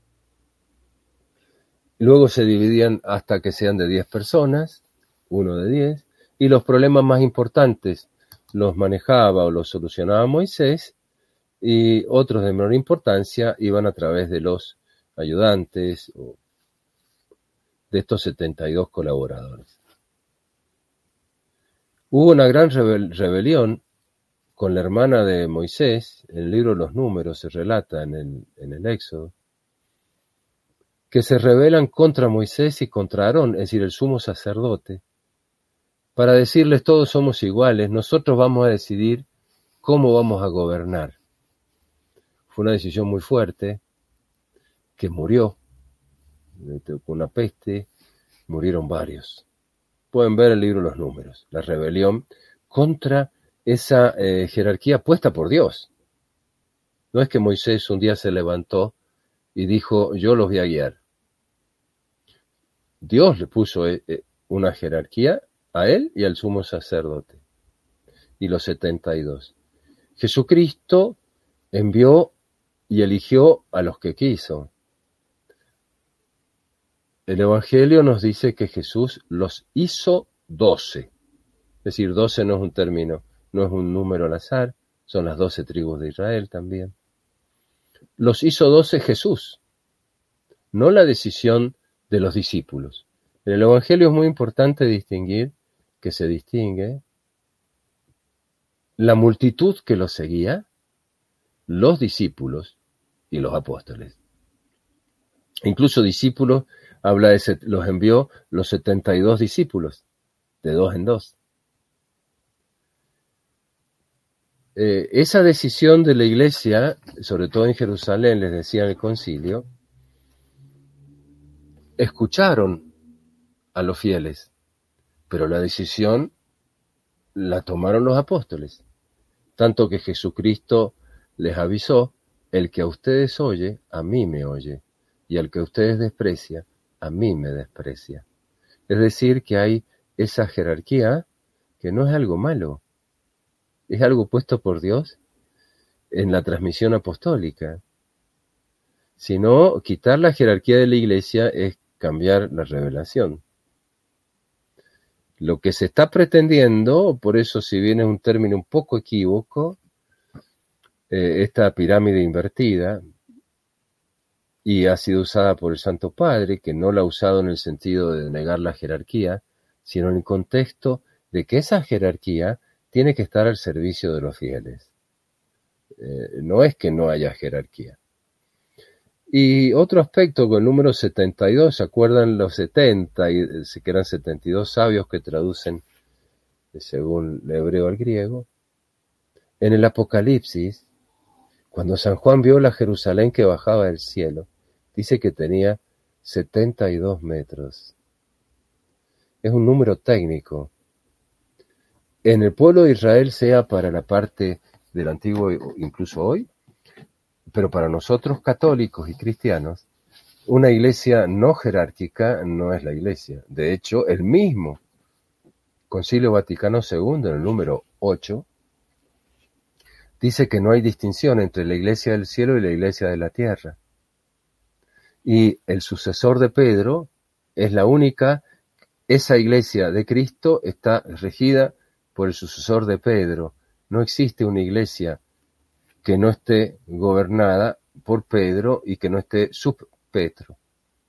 Luego se dividían hasta que sean de 10 personas, uno de 10, y los problemas más importantes los manejaba o los solucionaba Moisés, y otros de menor importancia iban a través de los ayudantes o de estos 72 colaboradores. Hubo una gran rebelión con la hermana de Moisés. En el libro de los Números se relata en el Éxodo, que se rebelan contra Moisés y contra Aarón, es decir, el sumo sacerdote, para decirles todos somos iguales, nosotros vamos a decidir cómo vamos a gobernar. Fue una decisión muy fuerte, que murió, con una peste, murieron varios. Pueden ver el libro de los Números, la rebelión contra esa jerarquía puesta por Dios. No es que Moisés un día se levantó y dijo, yo los voy a guiar. Dios le puso una jerarquía a él y al sumo sacerdote, y los 72. Jesucristo envió y eligió a los que quiso. El Evangelio nos dice que Jesús los hizo 12. Es decir, 12 no es un término, no es un número al azar, son las 12 tribus de Israel también. Los hizo 12 Jesús, no la decisión de los discípulos. En el Evangelio es muy importante distinguir que se distingue la multitud que los seguía, los discípulos y los apóstoles. Incluso discípulos habla de los envió los 72 discípulos, de dos en dos. Esa decisión de la iglesia, sobre todo en Jerusalén, les decía en el concilio, escucharon a los fieles, pero la decisión la tomaron los apóstoles, tanto que Jesucristo les avisó, el que a ustedes oye, a mí me oye, y al que a ustedes desprecia, a mí me desprecia. Es decir, que hay esa jerarquía que no es algo malo, es algo puesto por Dios en la transmisión apostólica. Si no, quitar la jerarquía de la iglesia es cambiar la revelación. Lo que se está pretendiendo, por eso si bien es un término un poco equívoco, esta pirámide invertida, y ha sido usada por el Santo Padre, que no la ha usado en el sentido de negar la jerarquía, sino en el contexto de que esa jerarquía tiene que estar al servicio de los fieles. No es que no haya jerarquía. Y otro aspecto con el número 72, ¿se acuerdan los 70? Que eran 72 sabios que traducen según el hebreo al griego. En el Apocalipsis, cuando San Juan vio la Jerusalén que bajaba del cielo, dice que tenía 72 metros. Es un número técnico. En el pueblo de Israel, sea para la parte del antiguo, incluso hoy, pero para nosotros católicos y cristianos, una iglesia no jerárquica no es la iglesia. De hecho, el mismo Concilio Vaticano II, en el número 8, dice que no hay distinción entre la iglesia del cielo y la iglesia de la tierra. Y el sucesor de Pedro es la única, esa iglesia de Cristo está regida por el sucesor de Pedro. No existe una iglesia que no esté gobernada por Pedro y que no esté sub Petro.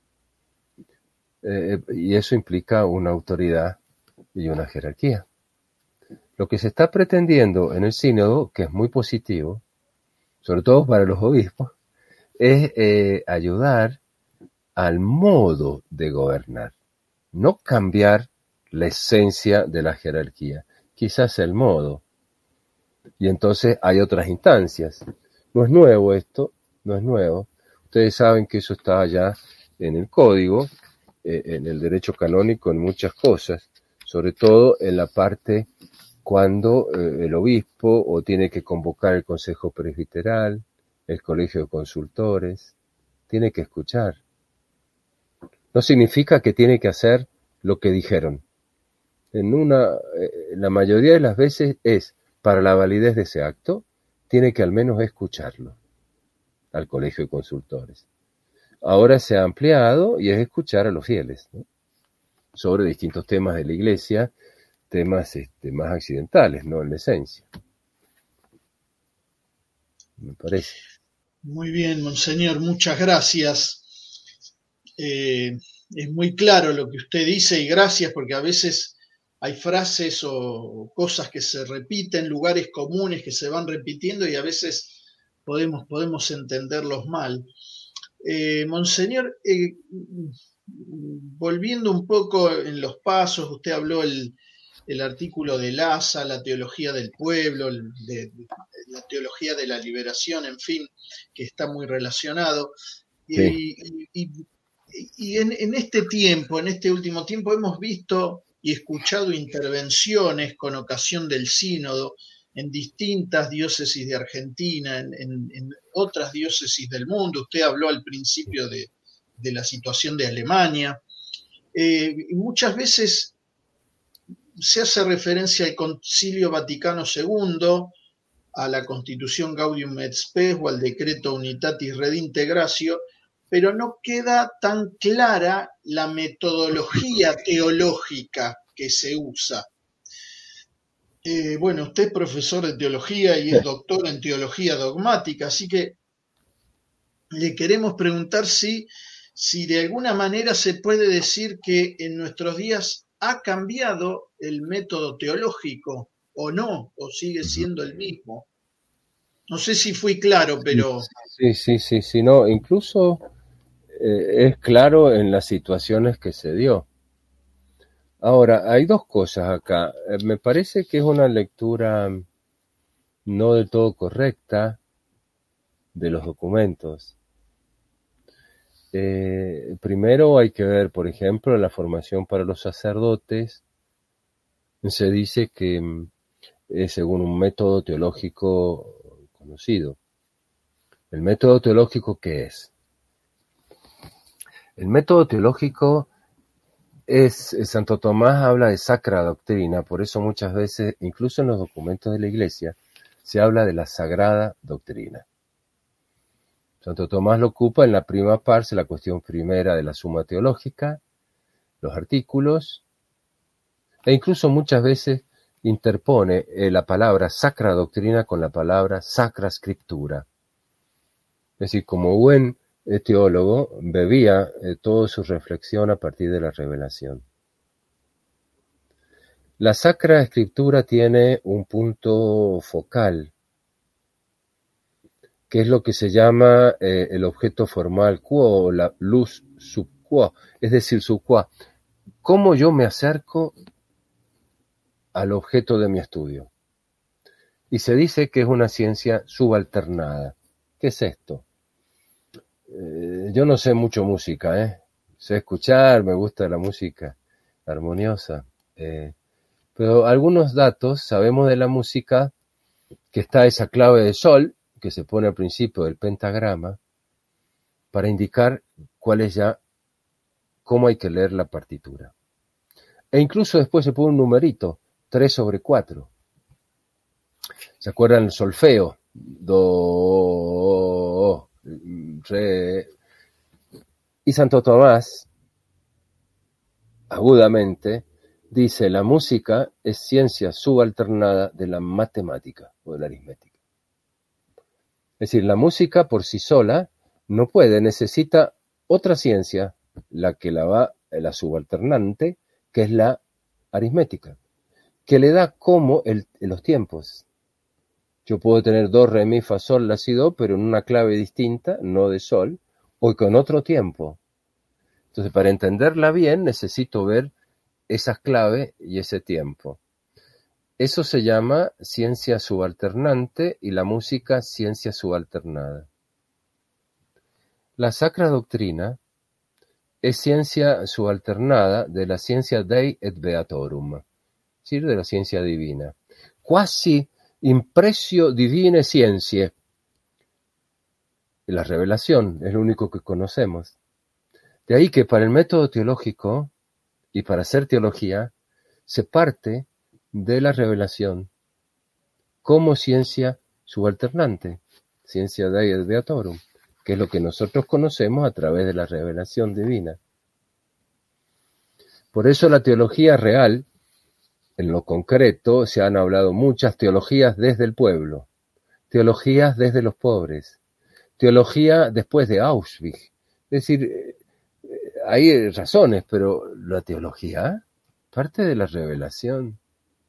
Y eso implica una autoridad y una jerarquía. Lo que se está pretendiendo en el sínodo, que es muy positivo, sobre todo para los obispos, es ayudar al modo de gobernar, no cambiar la esencia de la jerarquía, quizás el modo. Y entonces hay otras instancias. No es nuevo esto, no es nuevo. Ustedes saben que eso está ya en el código, en el derecho canónico, en muchas cosas, sobre todo en la parte cuando el obispo o tiene que convocar el consejo presbiteral, el colegio de consultores, tiene que escuchar. No significa que tiene que hacer lo que dijeron. La mayoría de las veces es, para la validez de ese acto, tiene que al menos escucharlo al colegio de consultores. Ahora se ha ampliado y es escuchar a los fieles, ¿no? Sobre distintos temas de la iglesia, temas más accidentales, no en la esencia. me parece. Muy bien, monseñor, muchas gracias. Es muy claro lo que usted dice y gracias porque a veces hay frases o cosas que se repiten, lugares comunes que se van repitiendo y a veces podemos entenderlos mal. Monseñor, volviendo un poco en los pasos, usted habló el artículo de Laza, la teología del pueblo, la teología de la liberación, en fin, que está muy relacionado. Sí, Y en este tiempo, en este último tiempo, hemos visto y escuchado intervenciones con ocasión del sínodo en distintas diócesis de Argentina, en otras diócesis del mundo. Usted habló al principio de la situación de Alemania. Y muchas veces se hace referencia al Concilio Vaticano II, a la Constitución Gaudium et Spes o al decreto Unitatis Redintegratio, pero no queda tan clara la metodología teológica que se usa. Bueno, usted es profesor de teología y es doctor en teología dogmática, así que le queremos preguntar si de alguna manera se puede decir que en nuestros días ha cambiado el método teológico o no, o sigue siendo el mismo. No sé si fui claro, pero sí, no, incluso es claro en las situaciones que se dio. Ahora, hay dos cosas acá. Me parece que es una lectura no del todo correcta de los documentos. Primero hay que ver, por ejemplo, la formación para los sacerdotes. Se dice que es según un método teológico conocido. ¿El método teológico qué es? El método teológico Santo Tomás habla de sacra doctrina, por eso muchas veces, incluso en los documentos de la Iglesia, se habla de la sagrada doctrina. Santo Tomás lo ocupa en la prima parte, la cuestión primera de la Suma Teológica, los artículos, e incluso muchas veces interpone la palabra sacra doctrina con la palabra sacra scriptura. Es decir, como buen teólogo, bebía toda su reflexión a partir de la revelación. La Sacra Escritura tiene un punto focal, que es lo que se llama el objeto formal quo o la luz sub quo, es decir, sub quo. ¿Cómo yo me acerco al objeto de mi estudio? Y se dice que es una ciencia subalternada. ¿Qué es esto? Yo no sé mucho música, sé escuchar, me gusta la música armoniosa, pero algunos datos sabemos de la música, que está esa clave de sol que se pone al principio del pentagrama para indicar cuál es ya, cómo hay que leer la partitura. E incluso después se pone un numerito, 3/4. ¿Se acuerdan el solfeo? Do, re. Y Santo Tomás, agudamente, dice: la música es ciencia subalternada de la matemática o de la aritmética. Es decir, la música por sí sola no puede, necesita otra ciencia, la subalternante, que es la aritmética, que le da como los tiempos. Yo puedo tener do, re, mi, fa, sol, la, si, do, pero en una clave distinta, no de sol, o con otro tiempo. Entonces, para entenderla bien, necesito ver esas claves y ese tiempo. Eso se llama ciencia subalternante y la música ciencia subalternada. La Sacra Doctrina es ciencia subalternada de la ciencia Dei et Beatorum, es decir, de la ciencia divina. Quasi impressio divine scientie. La revelación es lo único que conocemos. De ahí que para el método teológico y para hacer teología se parte de la revelación como ciencia subalternante, ciencia Dei et Beatorum, que es lo que nosotros conocemos a través de la revelación divina. Por eso la teología real, en lo concreto, se han hablado muchas teologías desde el pueblo, teologías desde los pobres, teología después de Auschwitz. Es decir, hay razones, pero la teología parte de la revelación.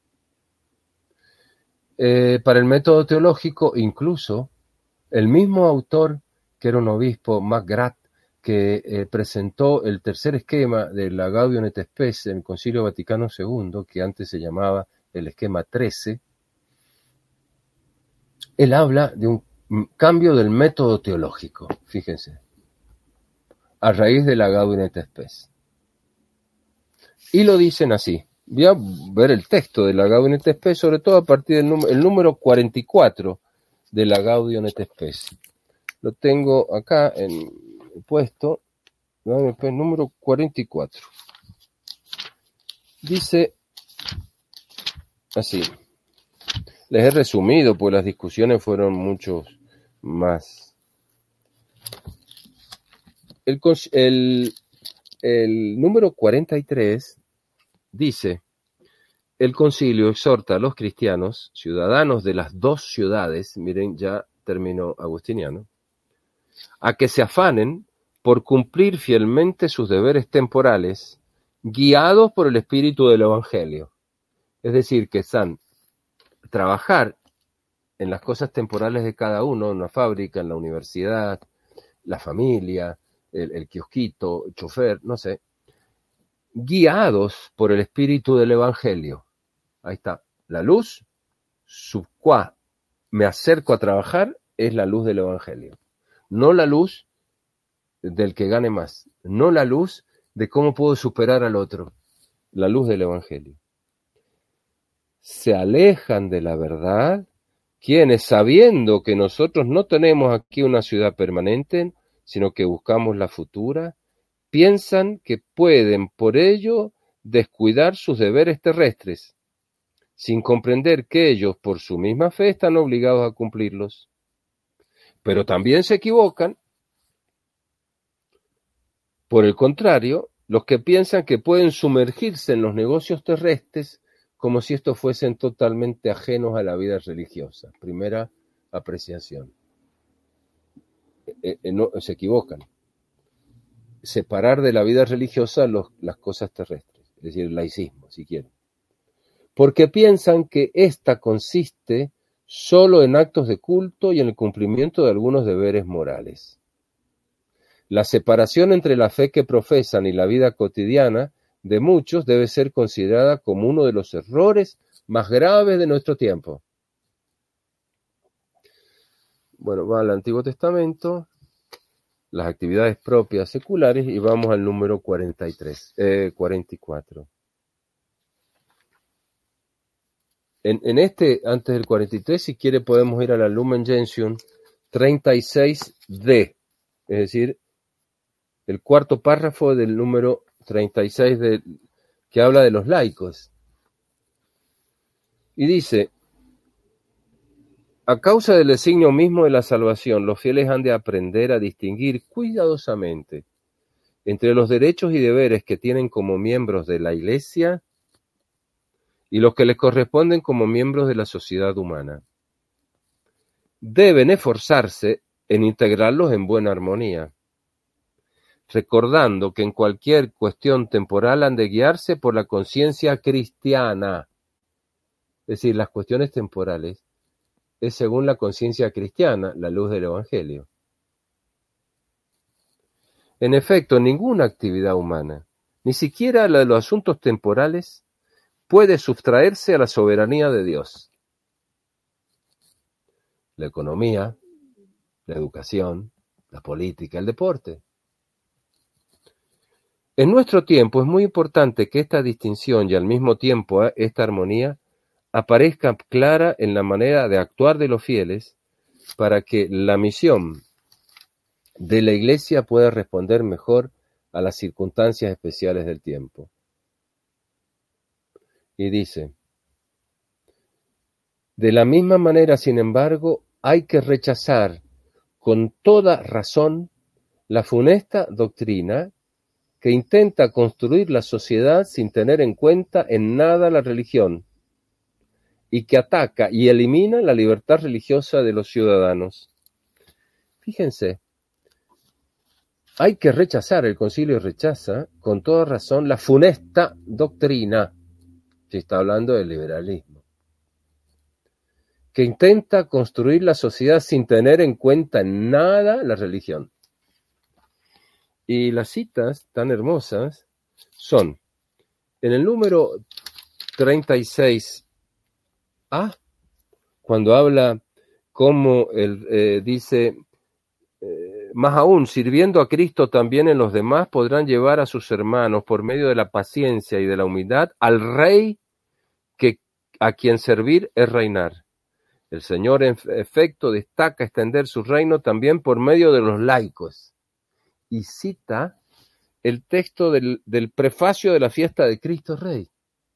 Para el método teológico, incluso, el mismo autor, que era un obispo, McGrath, que presentó el tercer esquema de la Gaudium et Spes en el Concilio Vaticano II, que antes se llamaba el esquema 13, él habla de un cambio del método teológico, fíjense, a raíz de la Gaudium et Spes. Y lo dicen así. Voy a ver el texto de la Gaudium et Spes, sobre todo a partir del número 44 de la Gaudium et Spes. Lo tengo acá puesto, número 44. Dice así. Les he resumido, pues las discusiones fueron muchos más. El número 43 dice: el concilio exhorta a los cristianos, ciudadanos de las dos ciudades, miren ya término agustiniano, a que se afanen por cumplir fielmente sus deberes temporales, guiados por el espíritu del Evangelio. Es decir, que están trabajar en las cosas temporales de cada uno, en la fábrica, en la universidad, la familia, el kiosquito, el chofer, no sé, guiados por el espíritu del Evangelio. Ahí está, la luz, su cual me acerco a trabajar, es la luz del Evangelio. No la luz del que gane más, no la luz de cómo puedo superar al otro, la luz del Evangelio. Se alejan de la verdad quienes, sabiendo que nosotros no tenemos aquí una ciudad permanente, sino que buscamos la futura, piensan que pueden por ello descuidar sus deberes terrestres, sin comprender que ellos por su misma fe están obligados a cumplirlos. Pero también se equivocan, por el contrario, los que piensan que pueden sumergirse en los negocios terrestres como si estos fuesen totalmente ajenos a la vida religiosa. Primera apreciación. No, se equivocan. Separar de la vida religiosa las cosas terrestres, es decir, el laicismo, si quieren. Porque piensan que ésta consiste solo en actos de culto y en el cumplimiento de algunos deberes morales. La separación entre la fe que profesan y la vida cotidiana de muchos debe ser considerada como uno de los errores más graves de nuestro tiempo. Bueno, va al Antiguo Testamento, las actividades propias seculares, y vamos al número 44. En antes del 43, si quiere, podemos ir a la Lumen Gentium 36D, es decir, el cuarto párrafo del número 36 que habla de los laicos. Y dice: a causa del designio mismo de la salvación, los fieles han de aprender a distinguir cuidadosamente entre los derechos y deberes que tienen como miembros de la Iglesia y los que les corresponden como miembros de la sociedad humana. Deben esforzarse en integrarlos en buena armonía, recordando que en cualquier cuestión temporal han de guiarse por la conciencia cristiana. Es decir, las cuestiones temporales es según la conciencia cristiana, la luz del Evangelio. En efecto, ninguna actividad humana, ni siquiera la de los asuntos temporales, puede sustraerse a la soberanía de Dios. La economía, la educación, la política, el deporte. En nuestro tiempo es muy importante que esta distinción y al mismo tiempo esta armonía aparezca clara en la manera de actuar de los fieles para que la misión de la Iglesia pueda responder mejor a las circunstancias especiales del tiempo. Y dice: de la misma manera, sin embargo, hay que rechazar con toda razón la funesta doctrina que intenta construir la sociedad sin tener en cuenta en nada la religión, y que ataca y elimina la libertad religiosa de los ciudadanos. Fíjense, hay que rechazar, el concilio rechaza con toda razón la funesta doctrina, si está hablando del liberalismo, que intenta construir la sociedad sin tener en cuenta en nada la religión. Y las citas tan hermosas son, en el número 36a, cuando habla como dice, más aún, sirviendo a Cristo también en los demás, podrán llevar a sus hermanos, por medio de la paciencia y de la humildad, al Rey a quien servir es reinar. El Señor, en efecto, destaca extender su reino también por medio de los laicos. Y cita el texto del prefacio de la fiesta de Cristo Rey.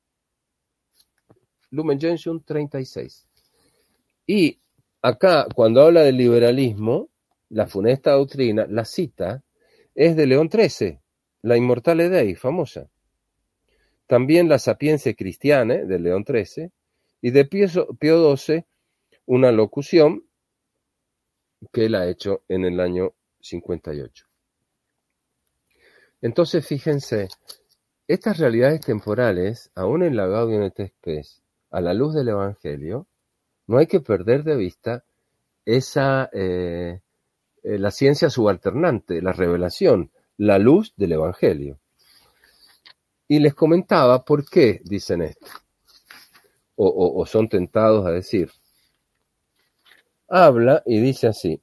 Lumen Gentium 36. Y acá, cuando habla del liberalismo, la funesta doctrina, la cita es de León XIII, la Immortale Dei, famosa. También la Sapienza Christiane, de León XIII, y de Pío XII, una locución que él ha hecho en el año 58. Entonces, fíjense, estas realidades temporales, aún en la Gaudium et Spes, a la luz del Evangelio, no hay que perder de vista esa la ciencia subalternante, la revelación, la luz del Evangelio. Y les comentaba por qué dicen esto, o son tentados a decir. Habla y dice así: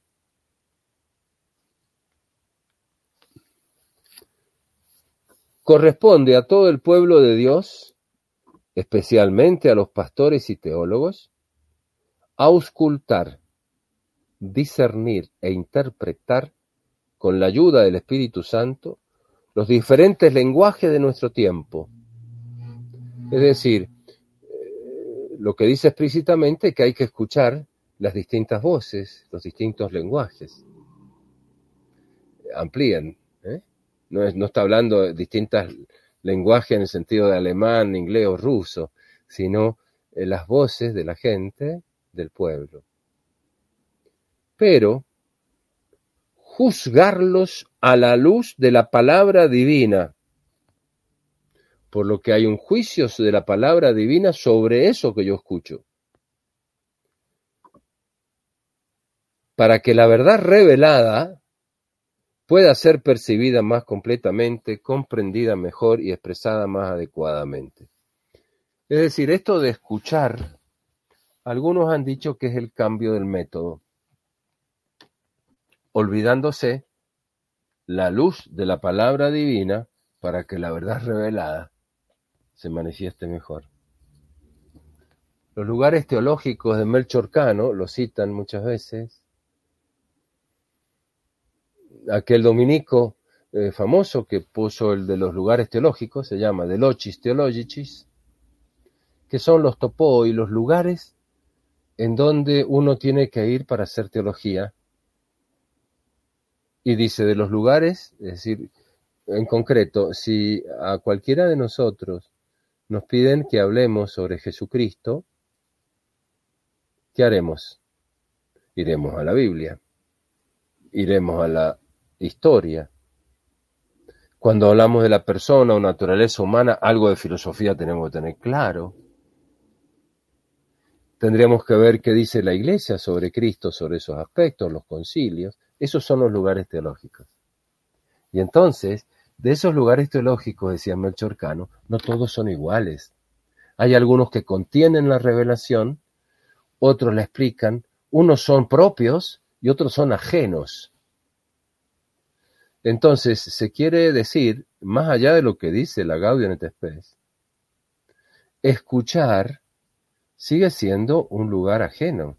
corresponde a todo el pueblo de Dios, especialmente a los pastores y teólogos, auscultar, discernir e interpretar, con la ayuda del Espíritu Santo, los diferentes lenguajes de nuestro tiempo. Es decir, lo que dice explícitamente es que hay que escuchar las distintas voces, los distintos lenguajes. Amplían, ¿eh? No está hablando de distintos lenguajes en el sentido de alemán, inglés o ruso, sino las voces de la gente, del pueblo. Pero juzgarlos a la luz de la palabra divina, por lo que hay un juicio de la palabra divina sobre eso que yo escucho, para que la verdad revelada pueda ser percibida más completamente, comprendida mejor y expresada más adecuadamente. Es decir, esto de escuchar, algunos han dicho que es el cambio del método, olvidándose la luz de la palabra divina para que la verdad revelada se manifieste mejor. Los lugares teológicos de Melchor Cano lo citan muchas veces. Aquel dominico famoso que puso el de los lugares teológicos, se llama De Locis Theologicis, que son los topoi, los lugares en donde uno tiene que ir para hacer teología. Y dice, de los lugares, es decir, en concreto, si a cualquiera de nosotros nos piden que hablemos sobre Jesucristo, ¿qué haremos? Iremos a la Biblia, iremos a la historia. Cuando hablamos de la persona o naturaleza humana, algo de filosofía tenemos que tener claro. Tendríamos que ver qué dice la Iglesia sobre Cristo, sobre esos aspectos, los concilios. Esos son los lugares teológicos. Y entonces, de esos lugares teológicos, decía Melchor Cano, no todos son iguales. Hay algunos que contienen la revelación, otros la explican, unos son propios y otros son ajenos. Entonces, se quiere decir, más allá de lo que dice la Gaudium et Spes, escuchar sigue siendo un lugar ajeno,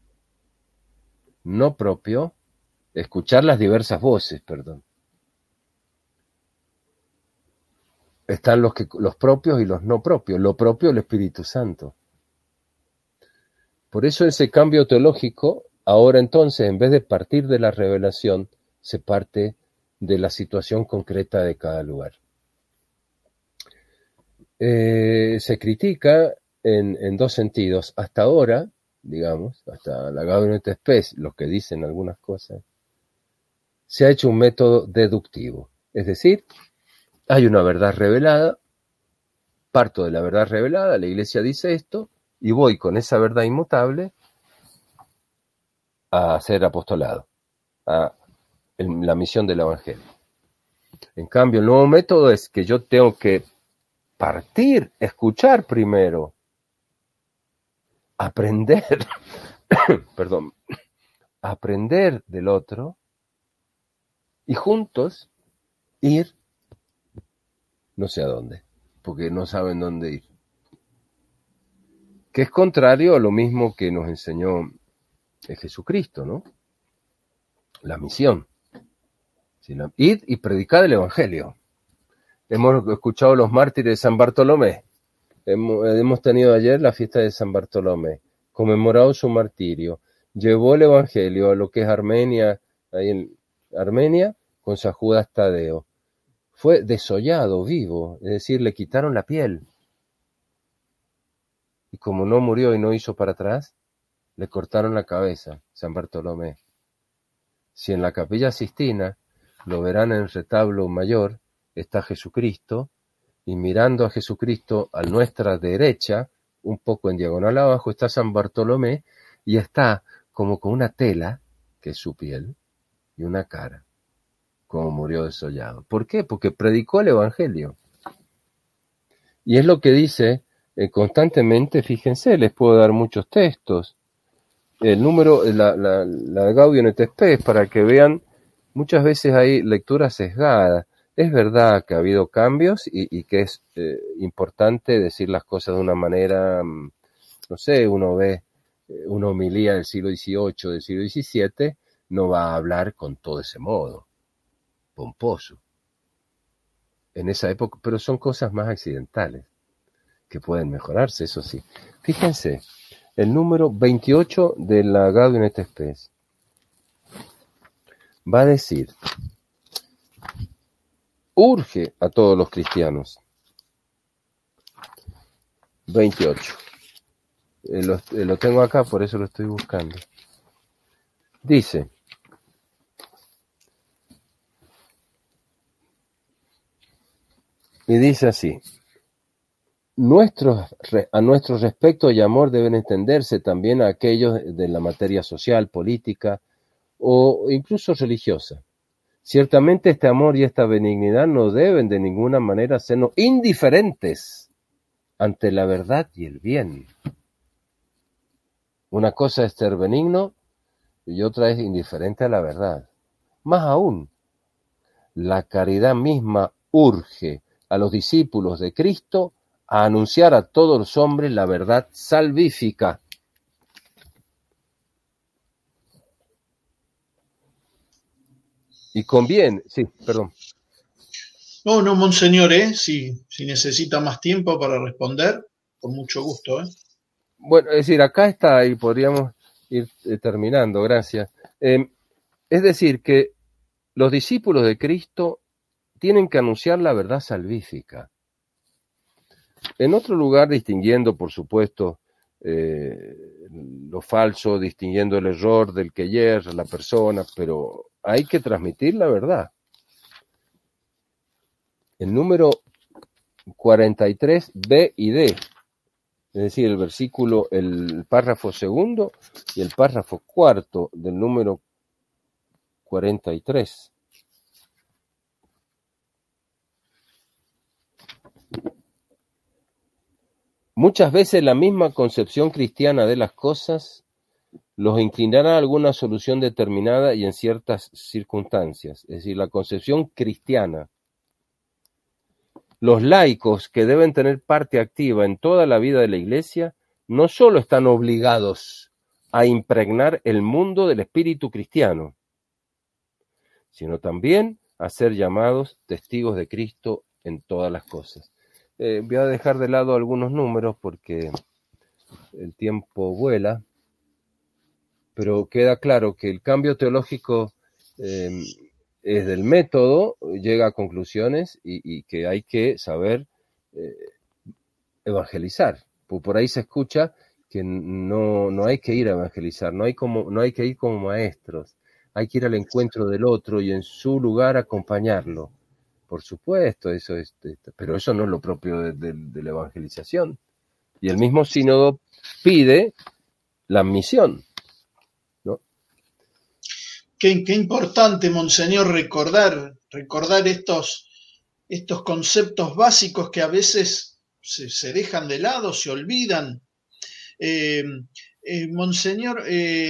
no propio, escuchar las diversas voces, perdón. Están los propios y los no propios, lo propio el Espíritu Santo. Por eso ese cambio teológico, ahora entonces, en vez de partir de la revelación, se parte de la situación concreta de cada lugar. Se critica en dos sentidos. Hasta ahora, digamos, hasta la Gaudium et Spes, los que dicen algunas cosas, se ha hecho un método deductivo. Es decir, hay una verdad revelada, parto de la verdad revelada, la Iglesia dice esto, y voy con esa verdad inmutable a hacer apostolado, a la misión del Evangelio. En cambio, el nuevo método es que yo tengo que partir, escuchar primero, aprender, perdón, aprender del otro y juntos ir no sé a dónde, porque no saben dónde ir. Que es contrario a lo mismo que nos enseñó Jesucristo, ¿no? La misión. Id y predicad el Evangelio. Hemos escuchado los mártires de San Bartolomé. Hemos tenido ayer la fiesta de San Bartolomé, conmemorado su martirio. Llevó el Evangelio a lo que es Armenia, ahí en Armenia, con San Judas Tadeo. Fue desollado vivo, es decir, le quitaron la piel. Y como no murió y no hizo para atrás, le cortaron la cabeza, San Bartolomé. Si en la Capilla Sistina, lo verán en el retablo mayor, está Jesucristo, y mirando a Jesucristo a nuestra derecha, un poco en diagonal abajo, está San Bartolomé, y está como con una tela, que es su piel, y una cara, como murió desollado. ¿Por qué? Porque predicó el Evangelio. Y es lo que dice constantemente, fíjense, les puedo dar muchos textos. El número, la Gaudium et Spes, para que vean, muchas veces hay lecturas sesgadas. Es verdad que ha habido cambios y que es importante decir las cosas de una manera, no sé, uno ve una homilía del siglo XVIII, del siglo XVII, no va a hablar con todo ese modo, pomposo. En esa época, pero son cosas más accidentales, que pueden mejorarse, eso sí. Fíjense, el número 28 de la Gaudium et Spes va a decir, urge a todos los cristianos. 28. Lo tengo acá, por eso lo estoy buscando. Dice, y dice así, a nuestro respeto y amor deben entenderse también a aquellos de la materia social, política o incluso religiosa. Ciertamente este amor y esta benignidad no deben de ninguna manera hacernos indiferentes ante la verdad y el bien. Una cosa es ser benigno y otra es indiferente a la verdad. Más aún, la caridad misma urge a los discípulos de Cristo a anunciar a todos los hombres la verdad salvífica. Y conviene, sí, perdón. No, monseñor, si necesita más tiempo para responder, con mucho gusto. Bueno, es decir, acá está, y podríamos ir terminando, gracias. Es decir, que los discípulos de Cristo tienen que anunciar la verdad salvífica. En otro lugar, distinguiendo, por supuesto, lo falso, distinguiendo el error del que yerra, la persona, pero hay que transmitir la verdad. El número 43, B y D, es decir, el versículo, el párrafo segundo y el párrafo cuarto del número 43. Muchas veces la misma concepción cristiana de las cosas los inclinará a alguna solución determinada y en ciertas circunstancias, es decir, la concepción cristiana. Los laicos, que deben tener parte activa en toda la vida de la Iglesia, no solo están obligados a impregnar el mundo del espíritu cristiano, sino también a ser llamados testigos de Cristo en todas las cosas. Voy a dejar de lado algunos números porque el tiempo vuela, pero queda claro que el cambio teológico es del método, llega a conclusiones y que hay que saber evangelizar. Por ahí se escucha que no hay que ir a evangelizar, no hay que ir como maestros, hay que ir al encuentro del otro y en su lugar acompañarlo. Por supuesto, eso es, pero eso no es lo propio de la evangelización. Y el mismo sínodo pide la misión, ¿no? Qué importante, Monseñor, recordar estos conceptos básicos que a veces se dejan de lado, se olvidan. Monseñor,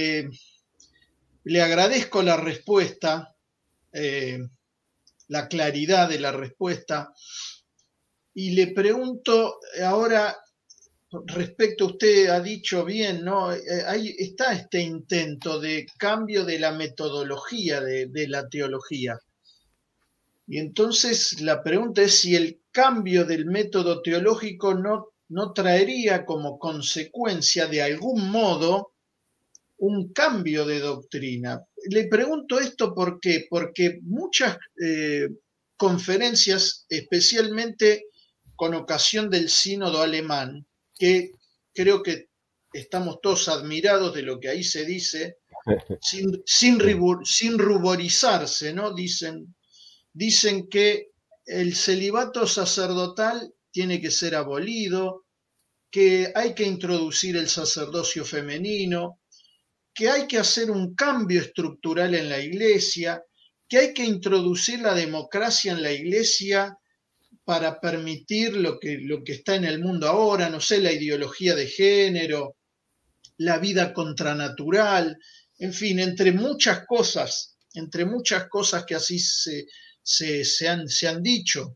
le agradezco la respuesta, la claridad de la respuesta, y le pregunto ahora, respecto, usted ha dicho bien, ¿no? Ahí está este intento de cambio de la metodología de la teología. Y entonces la pregunta es si el cambio del método teológico no traería como consecuencia de algún modo un cambio de doctrina. Le pregunto esto porque muchas conferencias, especialmente con ocasión del sínodo alemán, que creo que estamos todos admirados de lo que ahí se dice, sin ruborizarse, ¿no? Dicen que el celibato sacerdotal tiene que ser abolido, que hay que introducir el sacerdocio femenino, que hay que hacer un cambio estructural en la Iglesia, que hay que introducir la democracia en la Iglesia para permitir lo que está en el mundo ahora, no sé, la ideología de género, la vida contranatural, en fin, entre muchas cosas que así se han dicho.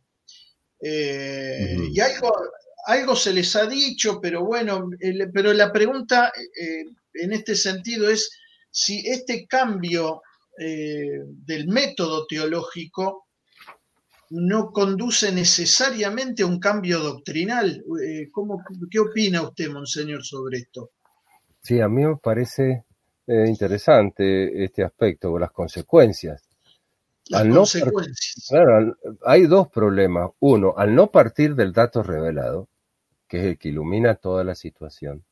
Y algo se les ha dicho, pero bueno, pero la pregunta en este sentido es si este cambio del método teológico no conduce necesariamente a un cambio doctrinal. ¿Qué opina usted, Monseñor, sobre esto? Sí, a mí me parece interesante este aspecto, las consecuencias. Las consecuencias. Claro, hay dos problemas. Uno, al no partir del dato revelado, que es el que ilumina toda la situación,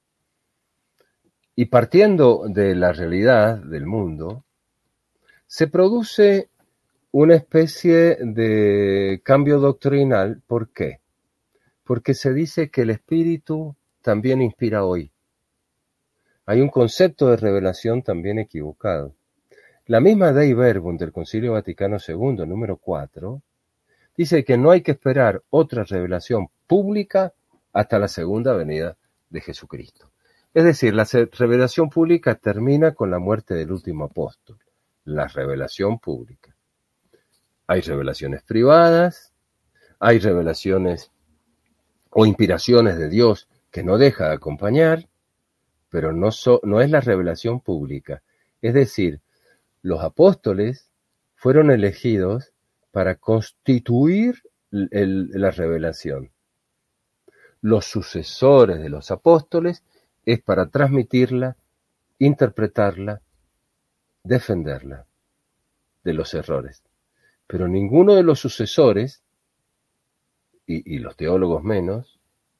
y partiendo de la realidad del mundo, se produce una especie de cambio doctrinal. ¿Por qué? Porque se dice que el Espíritu también inspira hoy. Hay un concepto de revelación también equivocado. La misma Dei Verbum del Concilio Vaticano II, número 4, dice que no hay que esperar otra revelación pública hasta la segunda venida de Jesucristo. Es decir, la revelación pública termina con la muerte del último apóstol, la revelación pública. Hay revelaciones privadas, hay revelaciones o inspiraciones de Dios que no deja de acompañar, pero no es la revelación pública. Es decir, los apóstoles fueron elegidos para constituir la revelación. Los sucesores de los apóstoles es para transmitirla, interpretarla, defenderla de los errores. Pero ninguno de los sucesores, y los teólogos menos,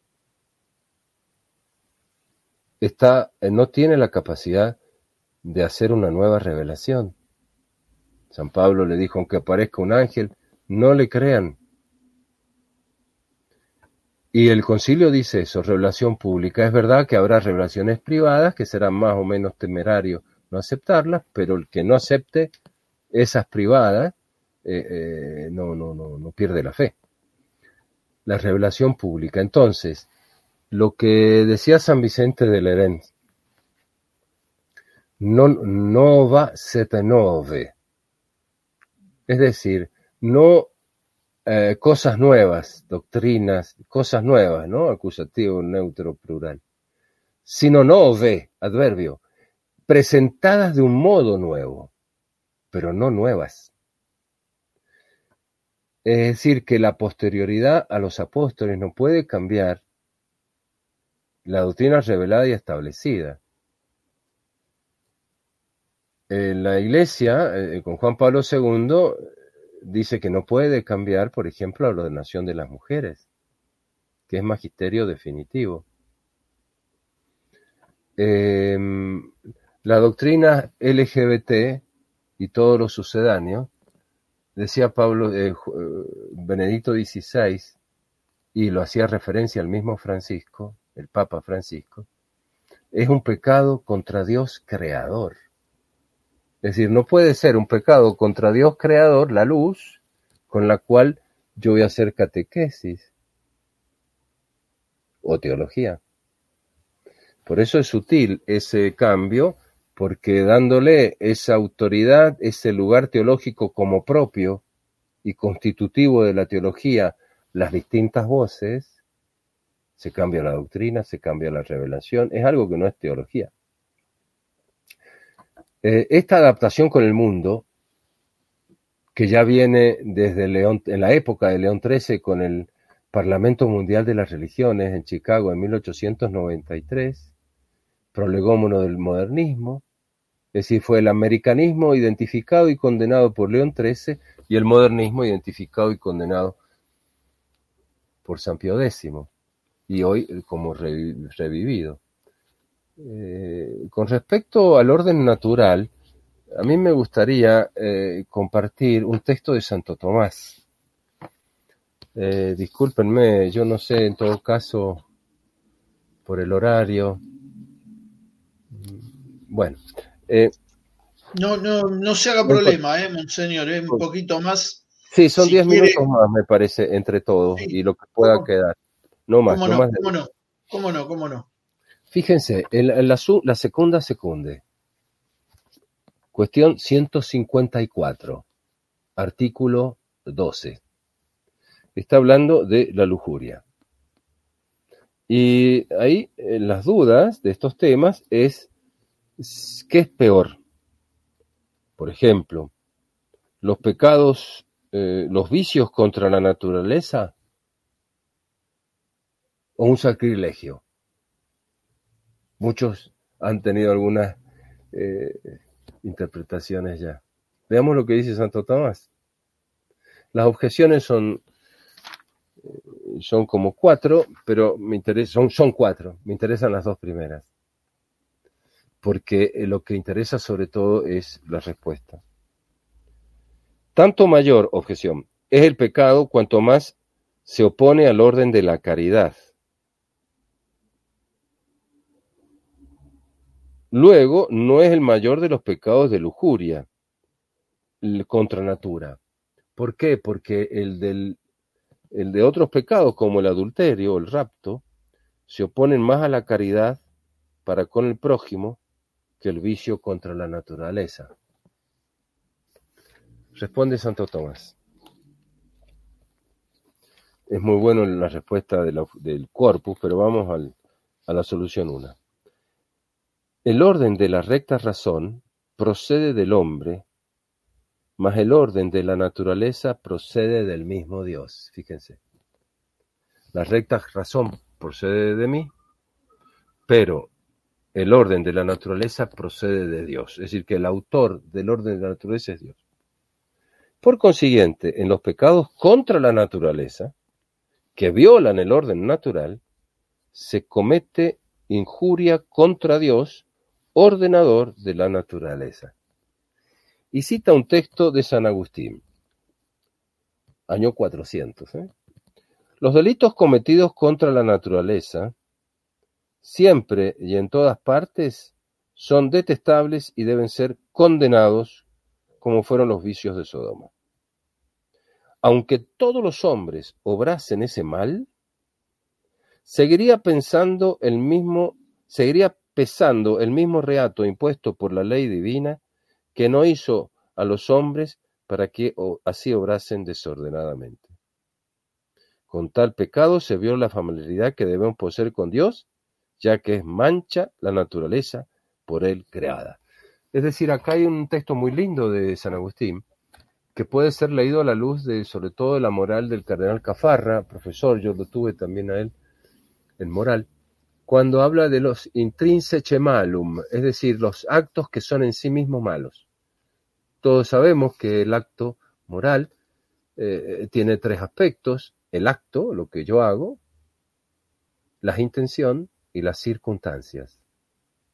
no tiene la capacidad de hacer una nueva revelación. San Pablo le dijo, aunque aparezca un ángel, no le crean. Y el concilio dice eso, revelación pública. Es verdad que habrá revelaciones privadas que serán más o menos temerario no aceptarlas, pero el que no acepte esas privadas no pierde la fe. La revelación pública. Entonces, lo que decía San Vicente de Lerén, nova set nove, es decir, no cosas nuevas, doctrinas, cosas nuevas, ¿no? Acusativo, neutro, plural, sino nove, adverbio, presentadas de un modo nuevo, pero no nuevas. Es decir, que la posterioridad a los apóstoles no puede cambiar la doctrina revelada y establecida. La Iglesia, con Juan Pablo II, dice que no puede cambiar, por ejemplo, la ordenación de las mujeres, que es magisterio definitivo. eh, la doctrina LGBT y todos los sucedáneos, decía Benedicto XVI, y lo hacía referencia al mismo Francisco, el Papa Francisco, es un pecado contra Dios creador. Es decir, no puede ser un pecado contra Dios creador, la luz, con la cual yo voy a hacer catequesis o teología. Por eso es sutil ese cambio, porque dándole esa autoridad, ese lugar teológico como propio y constitutivo de la teología, las distintas voces, se cambia la doctrina, se cambia la revelación, es algo que no es teología. Esta adaptación con el mundo, que ya viene desde en la época de León XIII con el Parlamento Mundial de las Religiones en Chicago en 1893, prolegómono del modernismo, es decir, fue el americanismo identificado y condenado por León XIII y el modernismo identificado y condenado por San Pío X, y hoy como revivido. Con respecto al orden natural, a mí me gustaría compartir un texto de Santo Tomás. Discúlpenme, yo no sé, en todo caso, por el horario. Bueno. No se haga problema, monseñor, un poquito más. Sí, son Si 10 quiere, minutos más, me parece, entre todos, sí, y lo que pueda quedar. No más, ¿cómo no no? más. ¿Cómo no? Fíjense, la segunda secunde, cuestión 154, artículo 12. Está hablando de la lujuria. Y ahí las dudas de estos temas es, ¿qué es peor? Por ejemplo, los pecados, los vicios contra la naturaleza o un sacrilegio. Muchos han tenido algunas interpretaciones ya. Veamos lo que dice Santo Tomás. Las objeciones son como 4, pero son 4. Me interesan las 2 primeras. Porque lo que interesa sobre todo es la respuesta. Tanto mayor, objeción, es el pecado cuanto más se opone al orden de la caridad. Luego, no es el mayor de los pecados de lujuria, contra natura. ¿Por qué? Porque el de otros pecados, como el adulterio o el rapto, se oponen más a la caridad para con el prójimo que el vicio contra la naturaleza. Responde Santo Tomás. Es muy bueno la respuesta del corpus, pero vamos a la solución 1. El orden de la recta razón procede del hombre, mas el orden de la naturaleza procede del mismo Dios. Fíjense. La recta razón procede de mí, pero el orden de la naturaleza procede de Dios. Es decir, que el autor del orden de la naturaleza es Dios. Por consiguiente, en los pecados contra la naturaleza, que violan el orden natural, se comete injuria contra Dios, ordenador de la naturaleza. Y cita un texto de San Agustín, año 400. Los delitos cometidos contra la naturaleza, siempre y en todas partes, son detestables y deben ser condenados como fueron los vicios de Sodoma. Aunque todos los hombres obrasen ese mal, seguiría pesando el mismo reato impuesto por la ley divina que no hizo a los hombres para que así obrasen desordenadamente. Con tal pecado se viola la familiaridad que debemos poseer con Dios, ya que es mancha la naturaleza por él creada. Es decir, acá hay un texto muy lindo de San Agustín, que puede ser leído a la luz de, sobre todo, de la moral del cardenal Cafarra, profesor, yo lo tuve también a él en moral, cuando habla de los intrinsece malum, es decir, los actos que son en sí mismos malos. Todos sabemos que el acto moral tiene 3 aspectos: el acto, lo que yo hago, la intención y las circunstancias.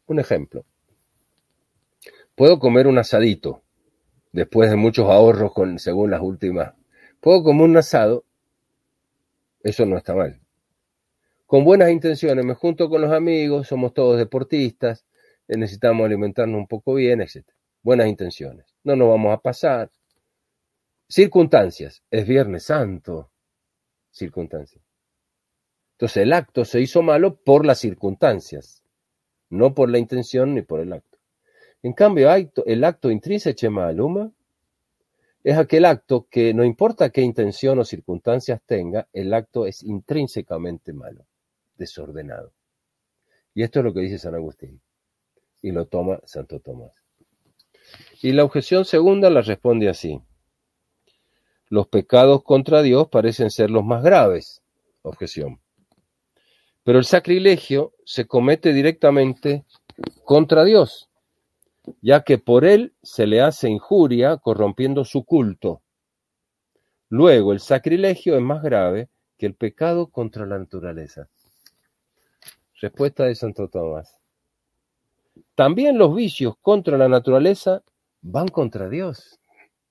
Un ejemplo. Puedo comer un asadito, después de muchos ahorros según las últimas. Puedo comer un asado, eso no está mal. Con buenas intenciones, me junto con los amigos, somos todos deportistas, necesitamos alimentarnos un poco bien, etc. Buenas intenciones, no nos vamos a pasar. Circunstancias, es Viernes Santo, circunstancias. Entonces el acto se hizo malo por las circunstancias, no por la intención ni por el acto. En cambio, el acto intrínseco maluma es aquel acto que no importa qué intención o circunstancias tenga, el acto es intrínsecamente malo, desordenado. Y esto es lo que dice San Agustín, y lo toma Santo Tomás. Y la objeción segunda la responde así. Los pecados contra Dios parecen ser los más graves, objeción. Pero el sacrilegio se comete directamente contra Dios, ya que por él se le hace injuria corrompiendo su culto. Luego, el sacrilegio es más grave que el pecado contra la naturaleza. Respuesta de Santo Tomás. También los vicios contra la naturaleza van contra Dios.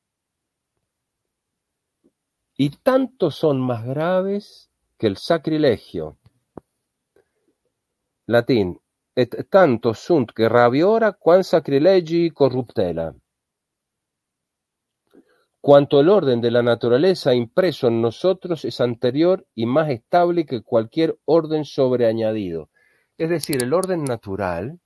Y tanto son más graves que el sacrilegio. Latín. Et tanto sunt que rabiora quan sacrilegi corruptela. Cuanto el orden de la naturaleza impreso en nosotros es anterior y más estable que cualquier orden sobreañadido. Es decir, el orden natural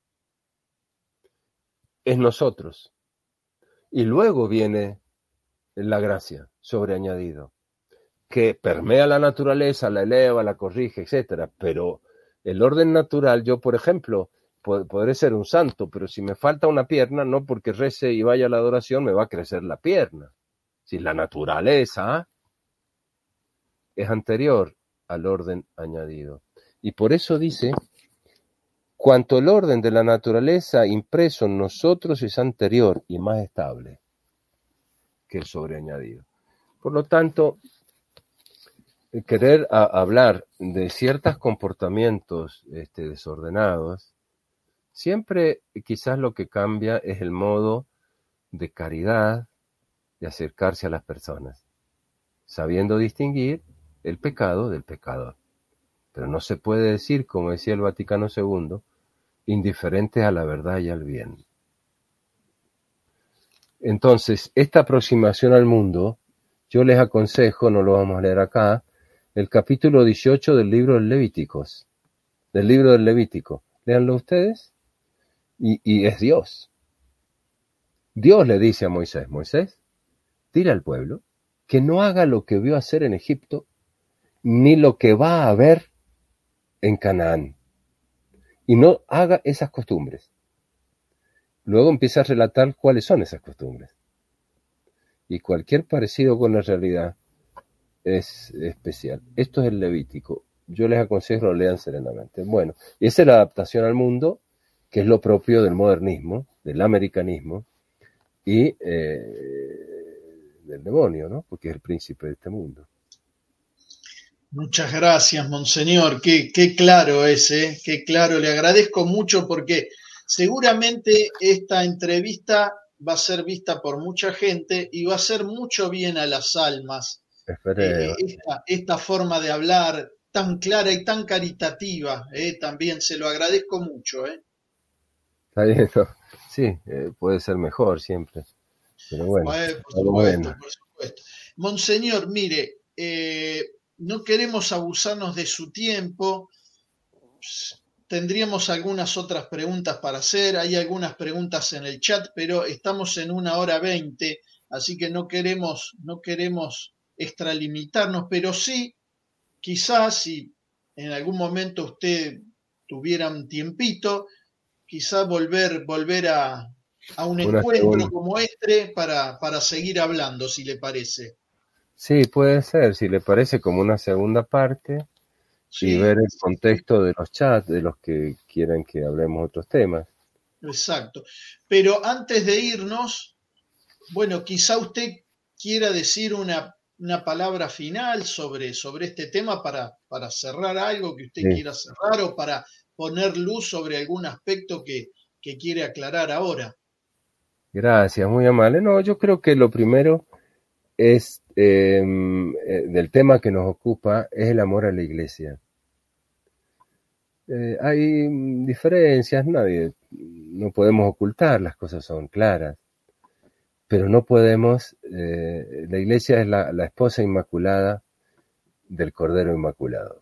es nosotros. Y luego viene la gracia sobreañadido, que permea la naturaleza, la eleva, la corrige, etc. Pero el orden natural, yo por ejemplo, podré ser un santo, pero si me falta una pierna, no porque rece y vaya a la adoración me va a crecer la pierna. Si la naturaleza es anterior al orden añadido. Y por eso dice, cuanto el orden de la naturaleza impreso en nosotros es anterior y más estable que el sobreañadido. Por lo tanto, querer hablar de ciertos comportamientos desordenados, siempre quizás lo que cambia es el modo de caridad, de acercarse a las personas, sabiendo distinguir el pecado del pecador. Pero no se puede decir, como decía el Vaticano II, indiferentes a la verdad y al bien. Entonces, esta aproximación al mundo, yo les aconsejo, no lo vamos a leer acá, el capítulo 18 del libro del Levíticos, del libro del Levítico. Léanlo ustedes, y es Dios. Dios le dice a Moisés, Moisés, dile al pueblo que no haga lo que vio hacer en Egipto, ni lo que va a ver en Canaán, y no haga esas costumbres. Luego empieza a relatar cuáles son esas costumbres. Y cualquier parecido con la realidad es especial. Esto es el Levítico. Yo les aconsejo lo lean serenamente. Bueno, y esa es la adaptación al mundo, que es lo propio del modernismo, del americanismo y del demonio, ¿no? Porque es el príncipe de este mundo. Muchas gracias, Monseñor. Qué claro es, ¿eh? Qué claro. Le agradezco mucho porque seguramente esta entrevista va a ser vista por mucha gente y va a hacer mucho bien a las almas. Esta forma de hablar tan clara y tan caritativa, también se lo agradezco mucho. Está bien, ¿no? Sí, puede ser mejor siempre. Pero bueno, por supuesto. Monseñor, mire, no queremos abusarnos de su tiempo. Tendríamos algunas otras preguntas para hacer. Hay algunas preguntas en el chat, pero estamos en 1:20, así que no queremos extralimitarnos, pero sí, quizás si en algún momento usted tuviera un tiempito, quizás volver a un encuentro como este para seguir hablando, si le parece. Sí, puede ser, si le parece, como una segunda parte, sí, y ver el contexto de los chats, de los que quieran que hablemos otros temas. Exacto. Pero antes de irnos, bueno, quizá usted quiera decir una palabra final sobre este tema para cerrar algo que usted quiera cerrar o para poner luz sobre algún aspecto que quiere aclarar ahora. Gracias, muy amable. No, yo creo que lo primero es, del tema que nos ocupa, es el amor a la iglesia. Hay diferencias, no podemos ocultar, las cosas son claras, pero no podemos, la iglesia es la esposa inmaculada del Cordero Inmaculado.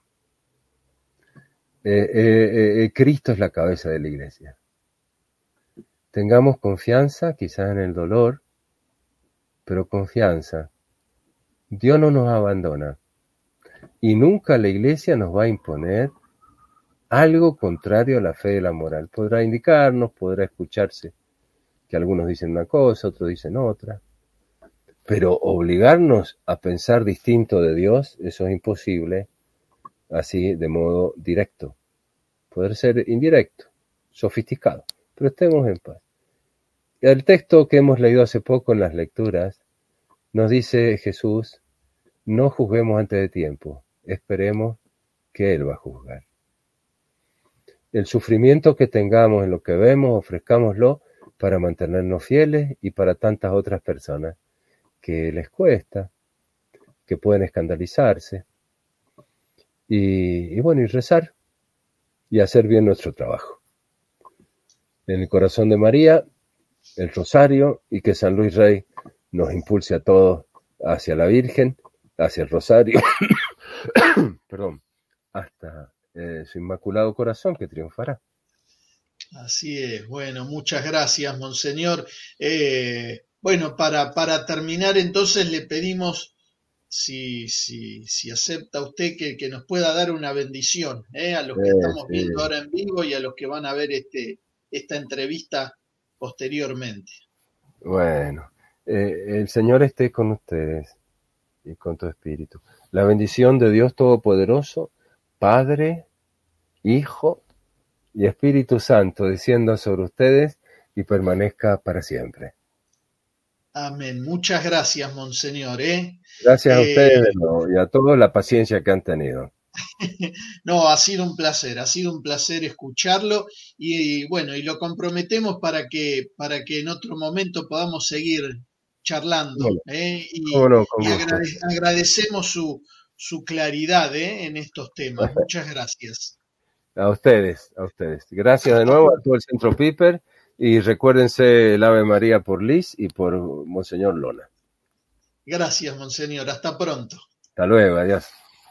Cristo es la cabeza de la iglesia. Tengamos confianza, quizás en el dolor, pero confianza. Dios no nos abandona y nunca la iglesia nos va a imponer algo contrario a la fe y la moral. Podrá indicarnos, podrá escucharse que algunos dicen una cosa, otros dicen otra, pero obligarnos a pensar distinto de Dios, eso es imposible, así de modo directo. Poder ser indirecto, sofisticado, pero estemos en paz. El texto que hemos leído hace poco en las lecturas nos dice Jesús: no juzguemos antes de tiempo, esperemos que Él va a juzgar. El sufrimiento que tengamos en lo que vemos, ofrezcámoslo para mantenernos fieles y para tantas otras personas que les cuesta, que pueden escandalizarse, y bueno, y rezar y hacer bien nuestro trabajo. En el corazón de María, el rosario, y que San Luis Rey nos impulse a todos hacia la Virgen, hacia el rosario, perdón, hasta su inmaculado corazón que triunfará. Así es. Bueno, muchas gracias, Monseñor. Bueno, para terminar, entonces le pedimos, si acepta usted, que nos pueda dar una bendición, a los que estamos Sí. viendo ahora en vivo y a los que van a ver esta entrevista posteriormente. Bueno, el Señor esté con ustedes y con tu espíritu. La bendición de Dios Todopoderoso, Padre, Hijo y Espíritu Santo, descienda sobre ustedes y permanezca para siempre. Amén. Muchas gracias, Monseñor. Gracias a ustedes y a todos la paciencia que han tenido. No, ha sido un placer escucharlo y bueno, y lo comprometemos para que en otro momento podamos seguir charlando, ¿Cómo no? Con y gusto. agradecemos su claridad, en estos temas. Muchas gracias. A ustedes. Gracias de Hasta nuevo a pronto. todo el Centro Piper y recuérdense el Ave María por Liz y por Monseñor Lona. Gracias, Monseñor. Hasta pronto. Hasta luego, adiós.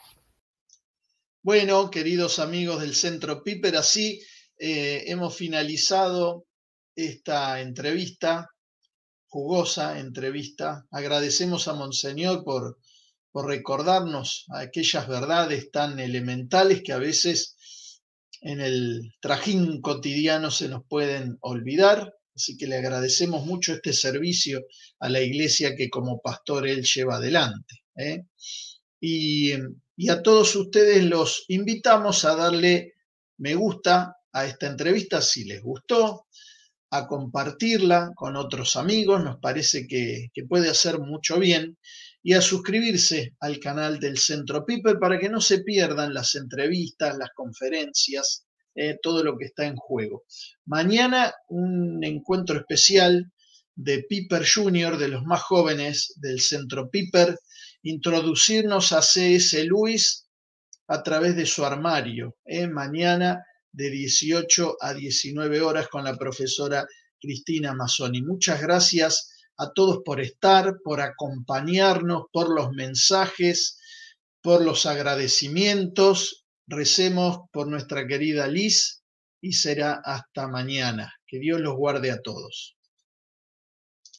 Bueno, queridos amigos del Centro Piper, así hemos finalizado esta entrevista, jugosa entrevista. Agradecemos a Monseñor por recordarnos aquellas verdades tan elementales que a veces en el trajín cotidiano se nos pueden olvidar. Así que le agradecemos mucho este servicio a la iglesia que como pastor él lleva adelante. Y a todos ustedes los invitamos a darle me gusta a esta entrevista si les gustó, a compartirla con otros amigos, nos parece que puede hacer mucho bien, y a suscribirse al canal del Centro Piper para que no se pierdan las entrevistas, las conferencias, todo lo que está en juego. Mañana un encuentro especial de Piper Junior, de los más jóvenes del Centro Piper, introducirnos a C.S. Lewis a través de su armario, mañana de 18 a 19 horas con la profesora Cristina Mazzoni. Muchas gracias a todos por estar, por acompañarnos, por los mensajes, por los agradecimientos. Recemos por nuestra querida Liz y será hasta mañana. Que Dios los guarde a todos.